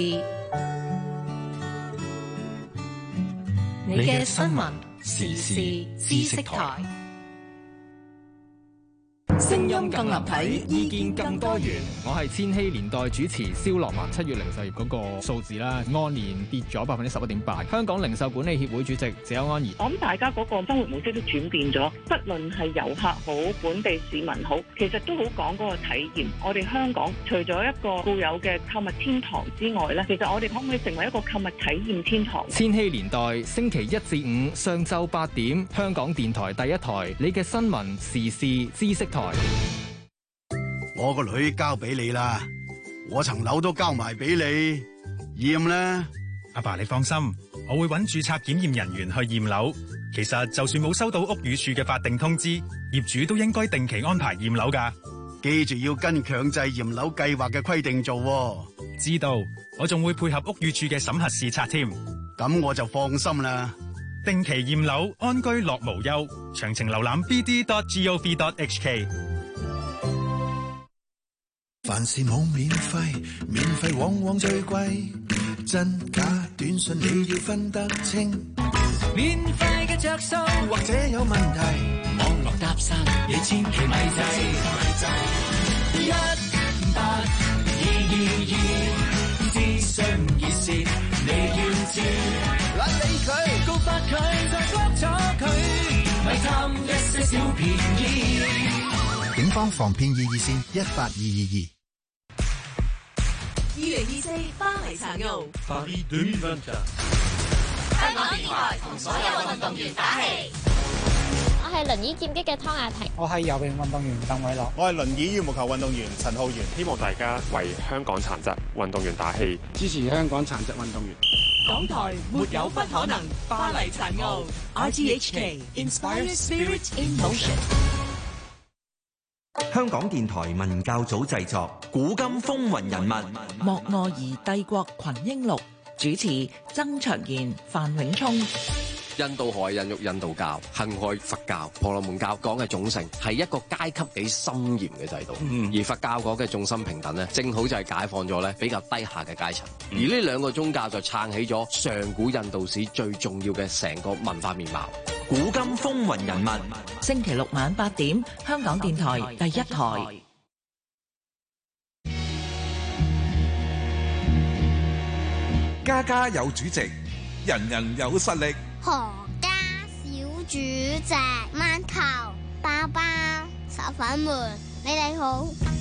你嘅新聞時事知識台。 聲音更立體，意見更多元。我係千禧年代主持蕭樂文。七月零售業嗰個數字啦，按年跌咗百分之十一點八。香港零售管理協會主席謝邱安儀， 我諗大家嗰個生活模式都轉變咗，不論係遊客好、本地市民好，其實都好講嗰個體驗。我哋香港除咗一個固有嘅購物天堂之外咧，其實我哋可唔可以成為一個購物體驗天堂？ 千禧年代星期一至五上晝八點，香港電台第一台，你嘅新聞時事知識台。 我個女交俾你啦，我層樓都交埋俾你，驗啦。 阿爸，你放心，我會揾註冊檢驗人員去驗樓。其實就算冇收到屋宇署嘅法定通知，業主都應該定期安排驗樓㗎。 記住要跟強制驗樓計劃嘅規定做喎。 知道，我仲會配合屋宇署嘅審核視察添。 咁我就放心啦。 定期驗樓，安居樂無憂。詳情瀏覽 b d dot gov dot h k。 凡事冇免費，免費往往最貴，真假短信你要分得清。免費嘅着數或者有問題，網絡搭訕你千祈咪制。一八二二二諮詢熱線你要知，懶理佢告發佢再 block 咗佢，咪貪一些小便宜。警方防騙易熱線一八二二二。 二零二四巴黎殘奧，香港電台同所有運動員打氣。 我係輪椅劍擊嘅湯雅婷， 我係游泳運動員鄧偉樂， 我係輪椅羽毛球運動員陳浩源。希望大家為香港殘疾運動員打氣， 支持香港殘疾運動員。 港台沒有不可能，巴黎殘奧 R T H K Inspire Spirit in Motion。 香港電台文教組製作《古今風雲人物》， 莫臥兒帝國群英錄，主持曾卓賢、范永聰。 印度河係孕育印度教，幸害佛教、婆羅門教講嘅種姓係一個階級幾森嚴嘅制度，嗯、而佛教講嘅眾生平等咧，正好就係解放咗咧比較低下嘅階層。嗯、而呢兩個宗教就撐起咗上古印度史最重要嘅成個文化面貌。 古今風雲人物， 星期六晚八點，香港電台第一台。 家家有主席，人人有實力。 何家小主席，饅頭包包小粉們，你哋好。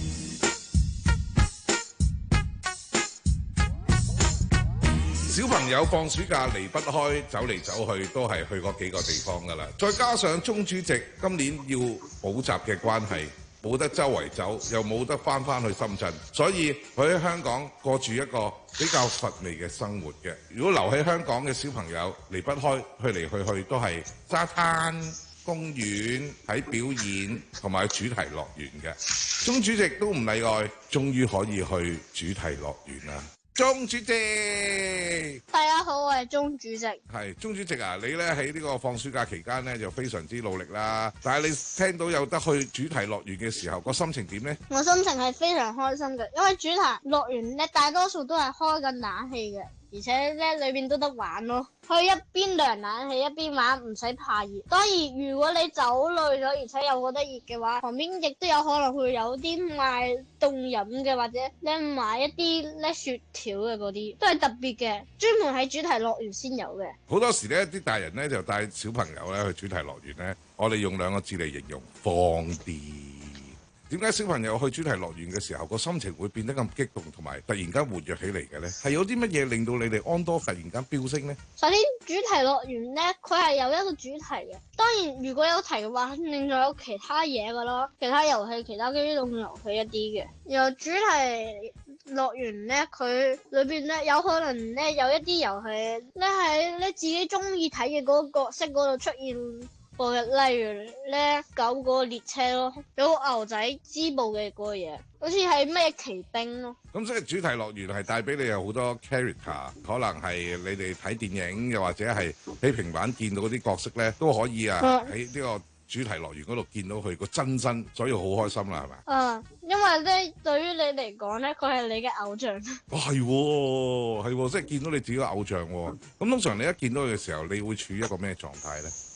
小朋友放暑假離不開走嚟走去，都係去嗰幾個地方噶啦。再加上鐘主席今年要補習嘅關係，冇得周圍走，又冇得翻返去深圳，所以佢喺香港過住一個比較乏味嘅生活嘅。如果留喺香港嘅小朋友離不開去嚟去去都係沙灘、公園、睇表演同埋主題樂園嘅。鐘主席都唔例外，終於可以去主題樂園啦。鐘主席， 大家好，我係鐘主席。 係鐘主席啊，你咧喺呢個放暑假期間咧就非常之努力啦。但係你聽到有得去主題樂園嘅時候，個心情點呢？ 我心情係非常開心嘅，因為主題樂園咧大多數都係開緊冷氣嘅。而且咧裏邊都得玩咯，去一邊涼冷氣一邊玩，唔使怕熱。當然如果你走累咗，而且又覺得熱嘅話，旁邊亦都有可能會有啲賣凍飲嘅，或者你買一啲咧雪條嘅嗰啲，都係特別嘅，專門喺主題樂園先有嘅。 好多時呢啲大人咧就帶小朋友咧去主題樂園咧，我哋用兩個字嚟形容：放電。點解小朋友去主題樂園嘅時候個心情會變得咁激動，同埋突然間活躍起嚟嘅呢？係有啲乜嘢令到你哋安多突然間飆升呢？ 首先，主題樂園呢，佢係有一個主題嘅。當然，如果有題嘅話，肯定仲有其他嘢噶啦，其他遊戲、其他機動遊戲一啲嘅。然後主題樂園呢，佢裏邊呢，有可能呢，有一啲遊戲呢喺你自己中意睇嘅嗰個角色嗰度出現。例如咧九個列車咯，有個牛仔織布嘅嗰個嘢，好似係咩騎兵咯。 咁所以主題樂園係帶俾你有好多 character， 可能係你哋睇電影，又或者係喺平板見到嗰啲角色咧，都可以啊喺呢、嗯、個主題樂園嗰度見到佢個真身，所以好開心啦，係咪？ 嗯，因為咧對於你嚟講咧，佢係你嘅偶像。 哦，係喎，係喎，即係見到你自己嘅偶像喎。咁通常你一見到佢嘅時候，你會處於一個咩狀態咧？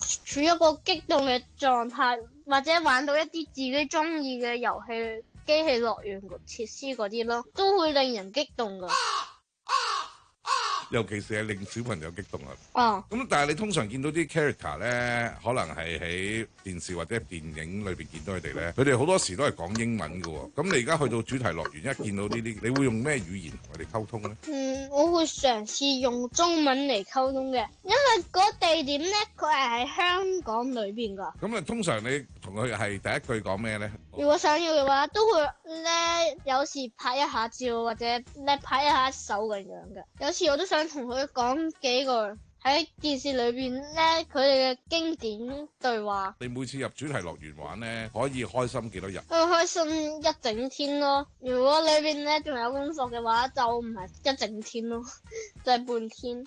處於一個激動嘅狀態，或者玩到一啲自己中意嘅遊戲、機器樂園設施嗰啲咯，都會令人激動㗎。 尤其是係令小朋友激動啊！ 哦， 咁但係你通常見到啲 character 咧，可能係喺電視或者電影裏邊見到佢哋咧，佢哋好多時都係講英文嘅喎。咁你而家去到主題樂園，一見到呢啲，你會用咩語言同佢哋溝通咧？ 嗯，我會嘗試用中文嚟溝通嘅，因為嗰地點咧，佢係喺香港裏邊㗎。 咁啊，通常你同佢係第一句講咩咧？ 如果想要嘅話，都會咧有時拍一下照，或者咧拍一下手咁樣嘅。有時我都想同佢講幾句喺電視裏邊咧，佢哋嘅經典對話。 你每次入主題樂園玩咧，可以開心幾多日？ 佢開心一整天咯。如果裏邊咧仲有功課嘅話，就唔係一整天咯，就係半天。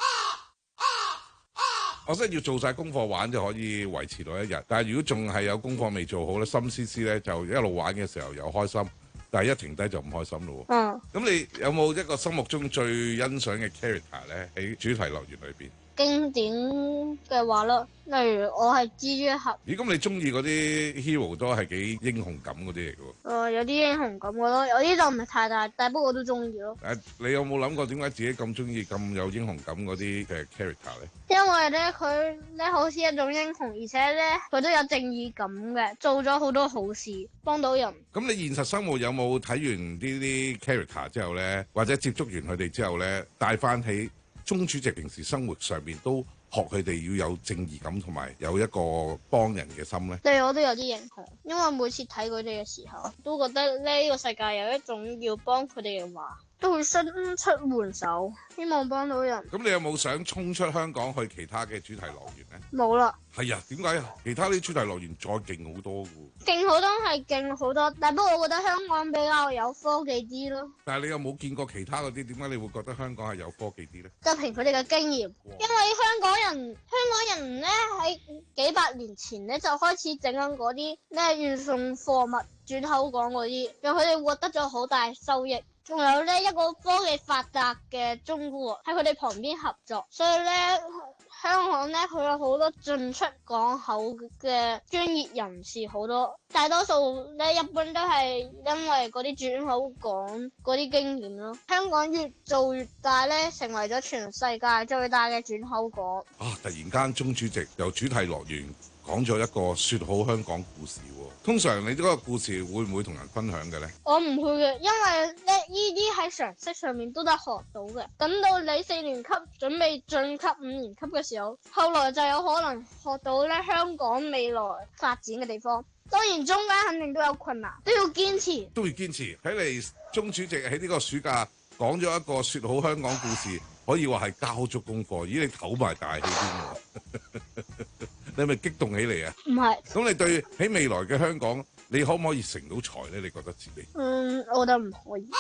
我真係要做晒功課玩就可以維持到一日，但係如果仲係有功課未做好咧，心思思咧就一路玩嘅時候又開心，但係一停低就唔開心咯。 嗯。 咁你有冇一個心目中最欣賞嘅 character 咧喺主題樂園裏邊？ 經典嘅話咯，例如我係蜘蛛俠。 咦，咁你中意嗰啲 hero 都係幾英雄感嗰啲嚟嘅喎？ 誒、呃，有啲英雄感嘅咯，有啲就唔係太大，但不過我都中意咯。 誒，你有冇諗過點解自己咁中意咁有英雄感嗰啲嘅 character 咧？ 因為咧，佢咧好似一種英雄，而且咧佢都有正義感嘅，做咗好多好事，幫到人。 咁你現實生活有冇睇完呢啲 character 之後咧，或者接觸完佢哋之後咧，帶翻起鍾主席平時生活上面都學佢哋要有正義感同埋有一個幫人嘅心咧？ 對我都有啲影響，因為每次睇佢哋嘅時候，都覺得呢個世界有一種要幫佢哋嘅話，都會伸出援手，希望幫到人。 咁你有冇想衝出香港去其他嘅主題樂園咧？ 冇啦。 係啊，點解啊？其他啲主題樂園再勁好多㗎喎。 勁好多係勁好多，但不過我覺得香港比較有科技啲咯。 但係你有冇見過其他嗰啲？點解你會覺得香港係有科技啲咧？ 就憑佢哋嘅經驗，因為香港人香港人咧喺幾百年前咧就開始整緊嗰啲咩運送貨物轉口港嗰啲，讓佢哋獲得咗好大收益。仲有呢一個科技發達嘅中國喺佢哋旁邊合作，所以咧香港咧佢有好多進出港口嘅專業人士，好多大多數咧一般都係因為嗰啲轉口港嗰啲經驗咯。香港越做越大咧，成為咗全世界最大嘅轉口港。 啊！突然間，鍾主席由主題樂園講咗一個説好香港故事喎。通常你嗰個故事會唔會同人分享嘅咧？ 我唔會嘅，因為咧呢啲喺常識上面都得學到嘅。等到你四年級準備晉級五年級嘅時候，後來就有可能學到咧香港未來發展嘅地方。當然中間肯定都有困難，都要堅持。 都要堅持。睇嚟鍾主席喺呢個暑假講咗一個説好香港故事，可以話係交足功課。咦，你唞埋大氣添喎！你係咪激動起嚟啊？唔係。咁你對喺未來嘅香港，你可唔可以成到才咧？你覺得自己？ 嗯，我覺得唔可以，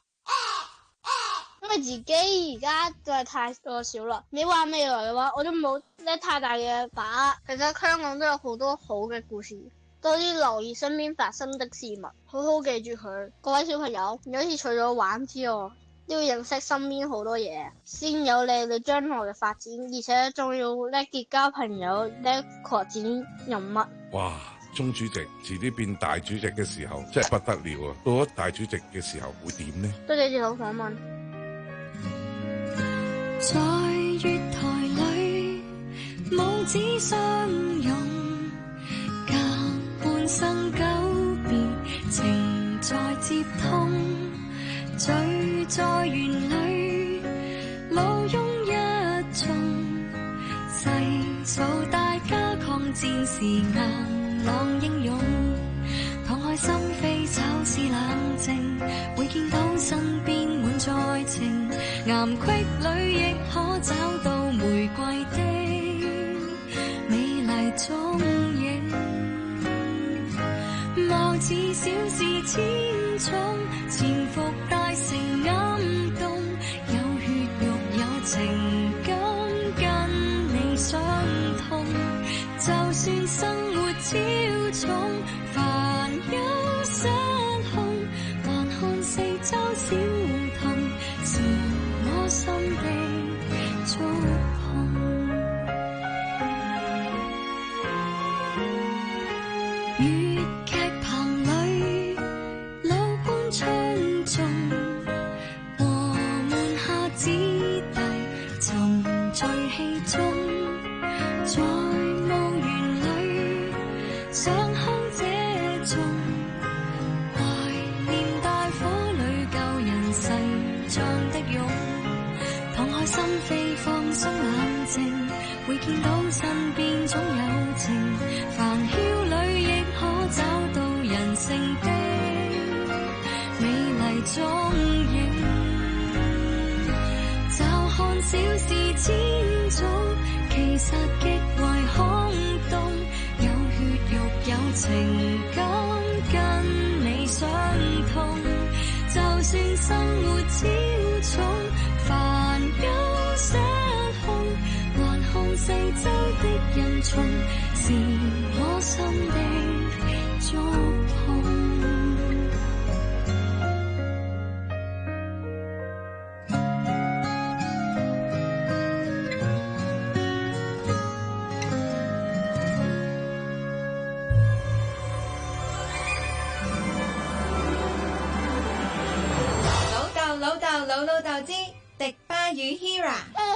因為自己而家就係太過少啦。你話未來嘅話，我都冇咧太大嘅把握。其實香港都有好多好嘅故事，多啲留意身邊發生的事物，好好記住佢。各位小朋友，有時除咗玩之外，都要認識身邊好多嘢，先有利你將來嘅發展，而且仲要叻結交朋友，叻擴展人物。 哇！鍾主席遲啲變大主席嘅時候，真係不得了啊！到咗大主席嘅時候會點呢？ 多謝接受訪問。 在月台裏，母子相擁，隔半生久別，情在接通。聚在園裏，老翁一眾，細數大家抗戰時硬朗英勇，敞開心扉找是冷靜，會見到身邊滿載情，岩隙裏亦可找到玫瑰的美麗蹤影，貌似小事千種，潛伏大成感動，有血肉有情感跟你相通，就算生活超重，煩憂失控，還看四周小童，是我心的觸碰。 想看這種懷念大火裏舊人逝狀的容，敞開心扉放鬆冷靜，會見到身邊總有情，繁囂裏亦可找到人性的美麗蹤影。驟看小事千種，其實極為空洞，有血肉有情感跟你相通，就算生活超重，煩憂失控，還看四周的人叢，是我心的觸碰。 老豆老老豆之迪巴與 Hera。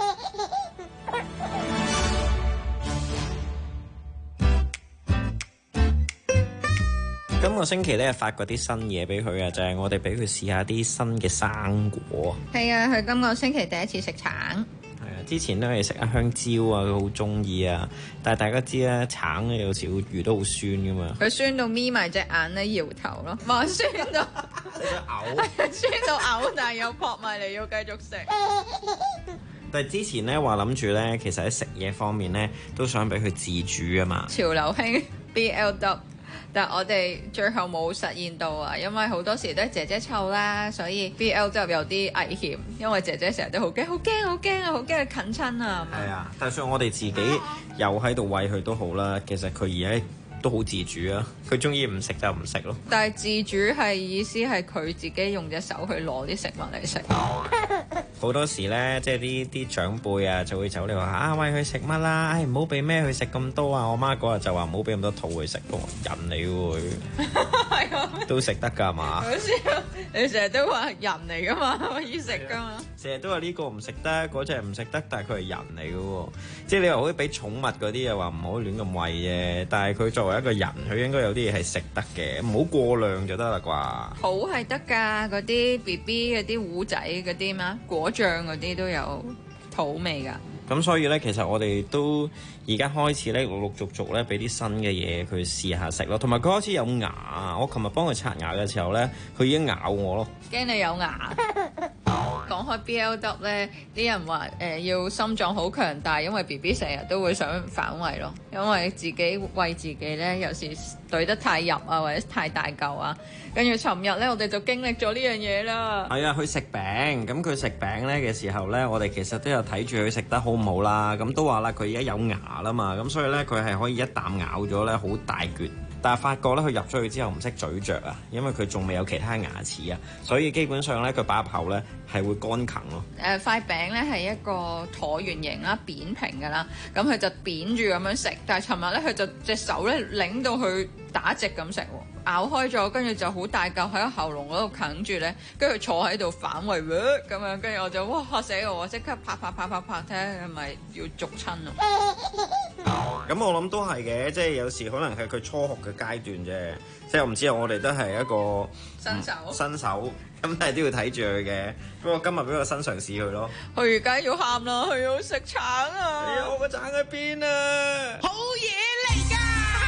今個星期咧發過啲新嘢俾佢啊，就係、是、我哋俾佢試下啲新嘅生果。 係啊，佢今個星期第一次食橙。 係啊，之前咧係食阿香蕉啊，佢好中意啊。但係大家知啦，橙咧有時會遇到好酸噶嘛。 佢酸到眯埋隻眼咧，搖頭咯，話酸到嘔， 酸到嘔，但係又撲埋嚟要繼續食。 但係之前咧話諗住咧，其實喺食嘢方面咧，都想俾佢自主啊嘛。 潮流興 B L W。但係我哋最後冇實現到啊，因為好多時都係姐姐湊啦，所以 B L 就有啲危險，因為姐姐成日都好驚，好驚，好驚啊，好驚佢近親啊。 係啊，但係算我哋自己又喺度餵佢都好啦，其實佢而家都好自主啊，佢中意唔食就唔食咯。 但係自主係意思係佢自己用隻手去攞啲食物嚟食。 好多時咧，即係啲啲長輩啊，就會走嚟話啊，餵佢食乜啦？唉，唔好俾咩佢食咁多啊！我媽嗰日就話唔好俾咁多肚佢食喎，人嚟喎，都食得㗎嘛？ 好笑，你成日都話人嚟㗎嘛，可以食㗎嘛？ 成日都話呢個唔食得，嗰隻唔食得，但係佢係人嚟嘅喎。即係你話好似俾寵物嗰啲又話唔好亂咁餵嘅，但係佢作為一個人，佢應該有啲嘢係食得嘅，唔好過量就得啦啩。 好係得㗎，嗰啲 B B 嗰啲糊仔嗰啲嘛，果醬嗰啲都有土味㗎。 咁所以咧，其實我哋都而家開始咧，陸陸續續咧，俾啲新嘅嘢佢試下食咯。同埋佢開始有牙，我琴日幫佢刷牙嘅時候咧，佢已經咬我咯。驚你有牙？講開 B L W 咧，啲人話誒、呃、要心臟好強大，因為 B B 成日都會想反胃咯，因為自己餵自己咧，有時對得太入啊，或者太大嚿啊。跟住尋日咧，我哋就經歷咗呢樣嘢啦。係啊， 佢食餅，咁佢食餅咧嘅時候咧，我哋其實都有睇住佢食得好唔好啦。咁都話啦，佢而家有牙啦嘛，咁所以咧佢係可以一啖咬咗咧好大橛。但係發覺咧，佢入咗去之後唔識咀嚼啊，因為佢仲未有其他牙齒啊，所以基本上咧佢擺入口咧係會乾啃咯。 誒、呃、塊餅咧係一個橢圓形啦，扁平㗎啦，咁佢就扁住咁樣食。但係尋日咧佢就隻手咧擰到佢打直咁食喎，咬開咗，跟住就好大嚿喺個喉嚨嗰度啃住咧，跟住坐喺度反胃咁樣，跟住我就哇嚇死我，即刻拍拍拍拍拍，睇下係咪要逐親啊！ 咁我諗都係嘅，即係有時可能係佢初學嘅階段啫，即係我唔知啊，我哋都係一個新手， 嗯、新手咁但係都要睇住佢嘅。不過今日俾個新嘗試佢咯。 佢而家要喊啦，佢要食橙啊！ 哎呀，我個橙喺邊啊！ 好嘢嚟㗎！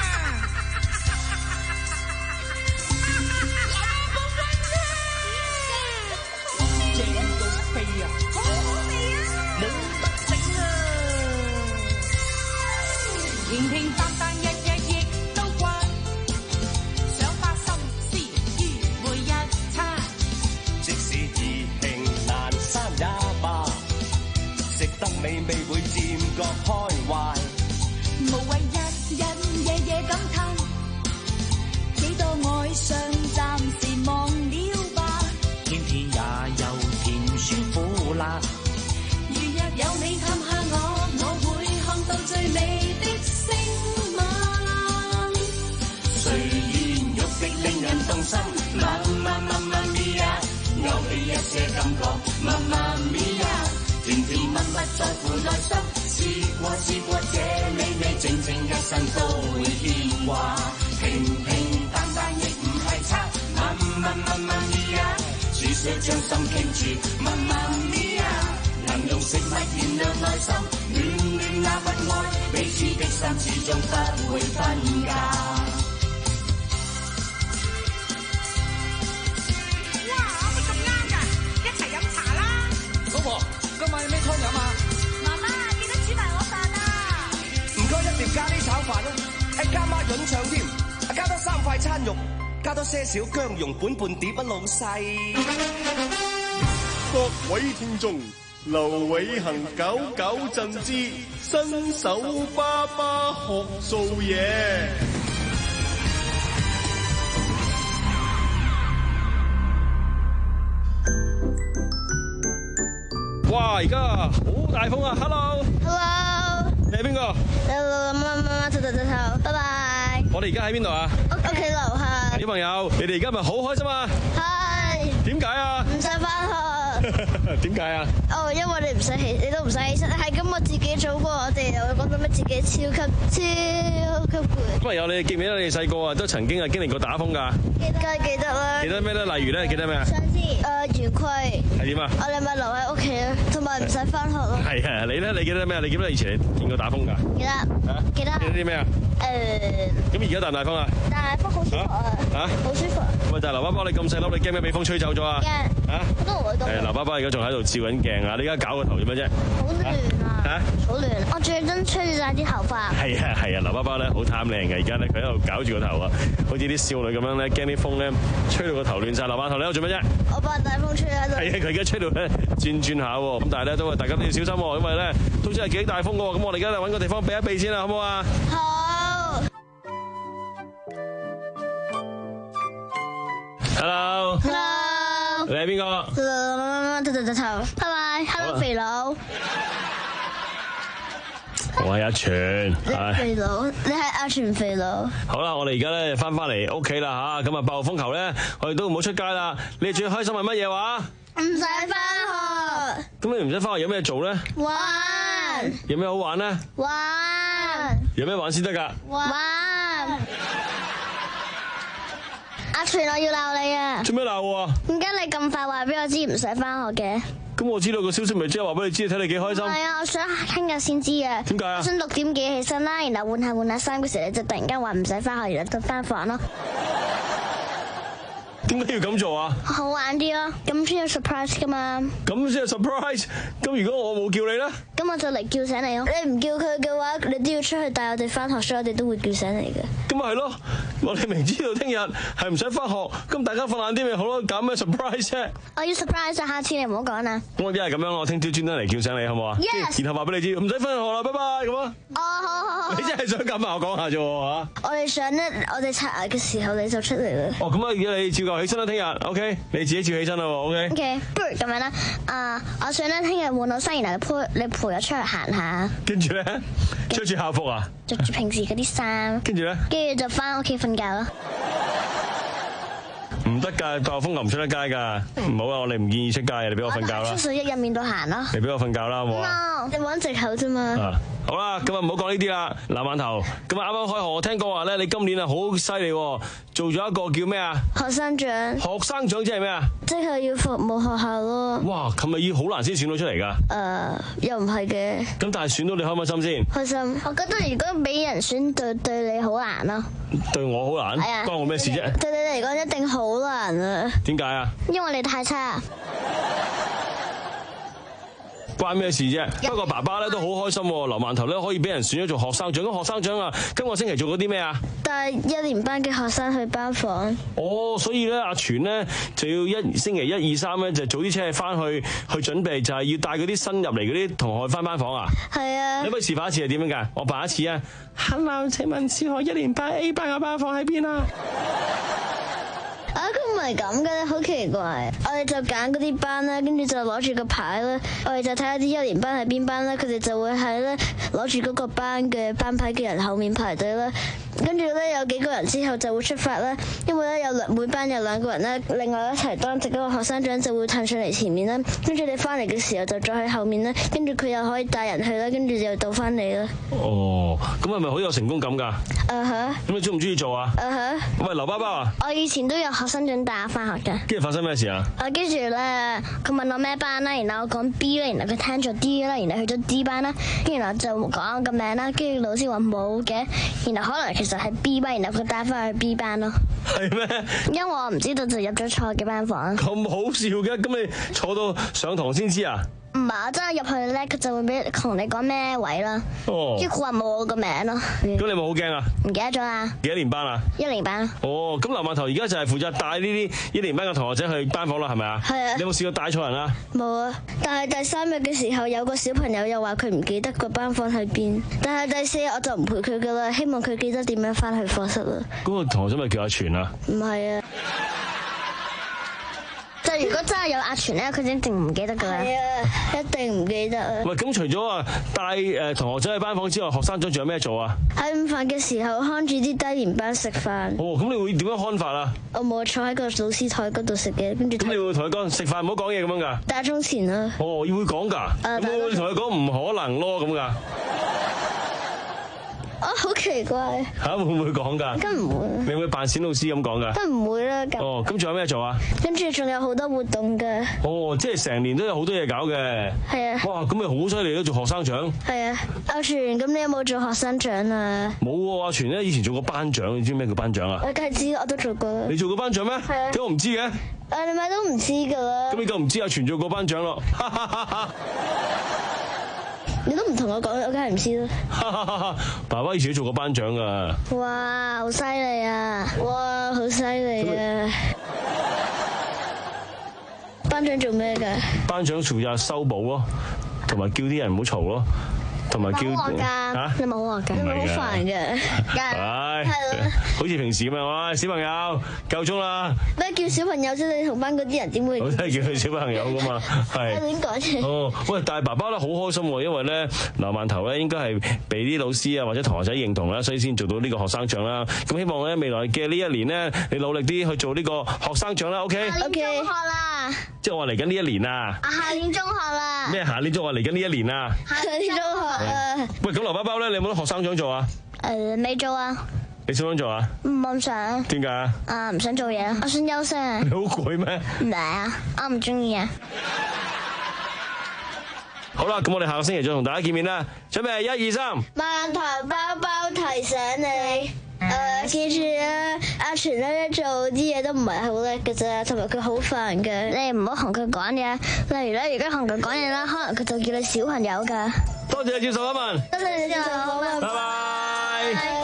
平平淡淡日日亦都慣，想花心思於每一餐。 即使意興闌珊也罷，食得美味會漸覺開懷。 無謂日日夜夜感嘆，幾多愛上暫時忘了吧。 天天也有甜酸苦辣， 如若有你探下我，我會看到最美的星晚。 雖然肉的令人動心，媽媽媽媽咪呀，勾起一些感覺，媽媽咪呀，甜甜蜜蜜在乎內心，試過試過這美味，靜靜一生都會牽掛。 些將心傾注，媽媽咪呀，能用食物燃亮內心，暖暖那份愛，彼此的心始終不會分家。 老婆，今晚有咩湯飲啊？ 媽媽，記得煮埋我飯啊！ 唔該，一碟咖喱炒飯啦，誒加孖潤腸添，加多三塊餐肉，加多些少薑蓉本半碟啊，老細。 各位聽眾，劉偉恒九九震之新手爸爸學做嘢。 哇！而家好大風啊 ！Hello，Hello， 你係邊個？ 媽媽媽媽頭頭頭頭，拜拜。 我哋而家喺邊度啊？ 屋企樓下。 小朋友，你哋而家咪好開心啊？ 係。點解啊？ 唔使返學。 點解啊？ 哦，因為你唔使起，你都唔使起身，係咁我自己做過，我哋又會覺得咩自己超級超級攰。 小朋友，你哋記唔記得你哋細個啊都曾經啊經歷過打風㗎？ 記得記得啦。 記得咩咧？例如咧，記得咩啊？ 上次誒圓規。 係點啊？ 我哋咪留喺屋企咯，同埋唔使返學咯。 係啊，你咧？你記得咩啊？你記得以前你見過打風㗎？ 記得。啊？記得。 記得啲咩啊？誒。咁而家大唔大風啊？ 大風好舒服啊！嚇？好舒服。喂， 但係劉爸爸你咁細粒，你驚唔驚俾風吹走咗啊？ 驚。嚇？我都唔會咁。誒， 劉爸爸而家仲喺度照緊鏡啊！你而家搞個頭做咩啫？ 好亂啊！嚇？好亂！我最憎吹住晒啲頭髮。 係啊係啊，劉爸爸咧好貪靚嘅，而家咧佢喺度搞住個頭啊，好似啲少女咁樣咧，驚啲風咧吹到個頭亂晒。劉爸頭你喺度做咩啫？ 我把大風吹喺度。 係啊，佢而家吹到咧轉轉下喎，咁但係咧都係大家都要小心喎，因為咧都真係幾大風嘅喎，咁我哋而家揾個地方避一避先啦，好唔好啊？ 好。 Hello。 Hello。 你係邊個？ 頭頭頭頭，拜拜。Hello， 肥佬。 我係阿全。 肥佬，你係阿全肥佬。 好啦，我哋而家咧翻翻嚟屋企啦吓，咁啊八號風球咧，我哋都唔好出街啦。你哋最開心係乜嘢話？ 唔使翻學。 咁你唔使翻學有咩做咧？ 玩。 有咩好玩咧？ 玩。 有咩玩先得噶？ 玩。阿全，我要鬧你啊！ 做咩鬧我啊？ 點解你咁快話俾我知唔使翻學嘅？ 咁我知道個消息咪即係話俾你知，睇你幾開心。 係啊，我想聽日先知啊。 點解啊？ 我想六點幾起身啦，然後換下換下衫嘅時候，你就突然間話唔使翻學，然後就翻房咯。 點解要咁做啊？ 好玩啲咯，咁先有 surprise 噶嘛。 咁先有 surprise？ 咁如果我冇叫你咧？ 咁我就嚟叫醒你咯。你唔叫佢嘅話，你都要出去帶我哋翻學，所以我哋都會叫醒你嘅。 咁咪係咯，我哋明知道聽日係唔使翻學，咁大家瞓晏啲咪好咯，搞咩 surprise 啫？ 我要 surprise，下次你唔好講啦。 咁我一係咁樣，我聽朝專登嚟叫醒你，好唔好啊？ Yes。 然後話俾你知，唔使翻學啦，拜拜咁啊。 哦，好好好。 你真係想咁啊？我講下啫嚇。 我哋想咧，我哋刷牙嘅時候你就出嚟啦。 哦，咁啊，而家你照舊起身啦，聽日 OK，你自己照起身啦 OK。 OK， 不如咁樣啦，啊，我想咧聽日換到衫，然後你陪你陪我出去行下。 跟住咧，着住校服啊？ 着住平時嗰啲衫。 跟住咧？ 跟住就翻屋企瞓覺咯。 唔得㗎，暴風球唔出得街㗎。唔好啊，我哋唔建議出街啊，你俾我瞓覺啦。 出水一入面度行咯。 你俾我瞓覺啦，好唔好啊？ 你揾藉口啫嘛。 啊，好啦，今日唔好講呢啲啦。嗱，饅頭，咁啊啱啱開學，我聽講話咧，你今年啊好犀利，做咗一個叫咩啊？ 學生獎。 學生獎即係咩啊？ 即係要服務學校咯。 哇，係咪要好難先選到出嚟㗎？ 誒，又唔係嘅。 咁但係選到你開唔開心先？ 開心。我覺得如果俾人選對對你好難咯。 對我好難？ 係啊。 關我咩事啫？ 對你嚟講一定好難啊。 點解啊？ 因為你太差。 關咩事啫？不過爸爸咧都好開心，劉饅頭咧可以俾人選咗做學生獎。咁學生獎啊，今個星期做咗啲咩啊？ 帶一年班嘅學生去班房。 哦，所以咧阿全咧就要一星期一二三咧就早啲車翻去去準備，就係要帶嗰啲新入嚟嗰啲同學翻班房啊。 係啊。 你可唔可以示範一次係點樣㗎？我扮一次啊。Hello，請問小學一年班 A 班嘅班房喺邊啊？ 啊，佢唔係咁嘅，好奇怪。我哋就揀嗰啲班啦，跟住就攞住個牌啦，我哋就睇下啲一年班係邊班啦，佢哋就會喺咧攞住嗰個班嘅班牌嘅人後面排隊啦。跟住咧有幾個人之後就會出發啦，因為咧有兩每班有兩個人咧，另外一齊當值嗰個學生獎就會騰上嚟前面啦。跟住你翻嚟嘅時候就再喺後面啦，跟住佢又可以帶人去啦，跟住就到翻嚟啦。 哦，咁係咪好有成功感㗎？ 啊哈。 咁你中唔中意做啊？ 啊哈。 喂，劉爸爸啊！ 我以前都有學生獎先帶我翻學㗎。 跟住發生咩事啊？ 啊，跟住咧，佢問我咩班啦，然後我講 B 啦，然後佢聽咗 D 啦，然後去咗 D 班啦，跟住然後就講我個名啦，跟住老師話冇嘅，然後可能其實係 B 班，然後佢帶翻去 B 班咯。 係咩？ 因為我唔知道就入咗錯嘅班房。 咁好笑嘅，咁你坐到上堂先知啊？ 唔係，我真係入去咧，佢就會俾同你講咩位啦。 哦。 跟住佢話冇我個名咯。 咁你咪好驚啊？ 唔記得咗啦。 幾多年班啊？ 一年班。 哦，咁劉饅頭而家就係負責帶呢啲一年班嘅同學仔去班房啦，係咪啊？ 係啊。 你有冇試過帶錯人啊？ 冇啊，但係第三日嘅時候，有個小朋友又話佢唔記得個班房喺邊，但係第四日我就唔陪佢噶啦，希望佢記得點樣翻去課室啦。 嗰個同學仔咪叫阿全啊？ 唔係啊。就如果真係有阿全咧，佢一定唔記得噶啦。係啊，一定唔記得啊。 喂，咁除咗話帶誒同學仔去班房之外，學生長仲有咩做啊？ 喺午飯嘅時候看住啲低年班食飯。 哦，咁你會點樣看法啊？ 我冇坐喺個老師台嗰度食嘅，跟住。咁你會同佢講食飯唔好講嘢咁樣㗎？ 打鐘前啦。 哦，要會講㗎。 誒， 咁我會同佢講唔可能咯咁㗎。 啊，好奇怪！ 嚇，會唔會講㗎？ 梗唔會。 你會唔會扮小老師咁講㗎？ 梗唔會啦。 哦，咁仲有咩做啊？ 跟住仲有好多活動㗎。 哦，即係成年都有好多嘢搞嘅。 係啊。 哇，咁咪好犀利咯！做學生獎。 係啊，阿全，咁你有冇做學生獎啊？ 冇喎，阿全咧以前做過班長，你知咩叫班長啊？ 我梗係知，我都做過。 你做過班長咩？ 係啊。 點解我唔知嘅？ 誒，你咪都唔知㗎啦。 咁你夠唔知阿全做過班長咯？ 你都唔同我講，我梗係唔知啦。 爸爸以前都做過班長噶。 哇，好犀利啊！哇，好犀利啊！班長做咩㗎？ 班長負責修補咯，同埋叫啲人唔好嘈咯。同埋叫嚇，你冇學㗎，你冇好煩嘅， 係係咯，好似平時咁樣，喂，小朋友夠鐘啦！ 咩叫小朋友啫？你同班嗰啲人點會？ 我真係叫佢小朋友噶嘛，係。 點講啫？ 哦，喂，但係爸爸咧好開心喎，因為咧劉饅頭咧應該係被啲老師啊或者同學仔認同啦，所以先做到呢個學生獎啦。咁希望咧未來嘅呢一年咧，你努力啲去做呢個學生獎啦 ，OK？ OK。中學啦。 即係我嚟緊呢一年啊！ 啊，下年中學啦。 咩下年中學嚟緊呢一年啊？ 下年中學。 喂，咁劉包包咧，你有冇得學生獎做啊？ 誒，未做啊。 你想唔想做啊？ 唔想。 點解啊？ 啊，唔想做嘢，我想休息。 你好攰咩？ 唔係啊，我唔中意啊。 好啦，咁我哋下個星期再同大家見面啦。準備一二三。 饅頭包包提醒你。誒，記住啊，阿全咧做啲嘢都唔係好叻嘅啫，同埋佢好煩嘅，你唔好同佢講嘢。例如咧，如果同佢講嘢啦，可能佢就叫你小朋友噶。 多謝你接受啊，文。 多謝你接受，好，拜拜。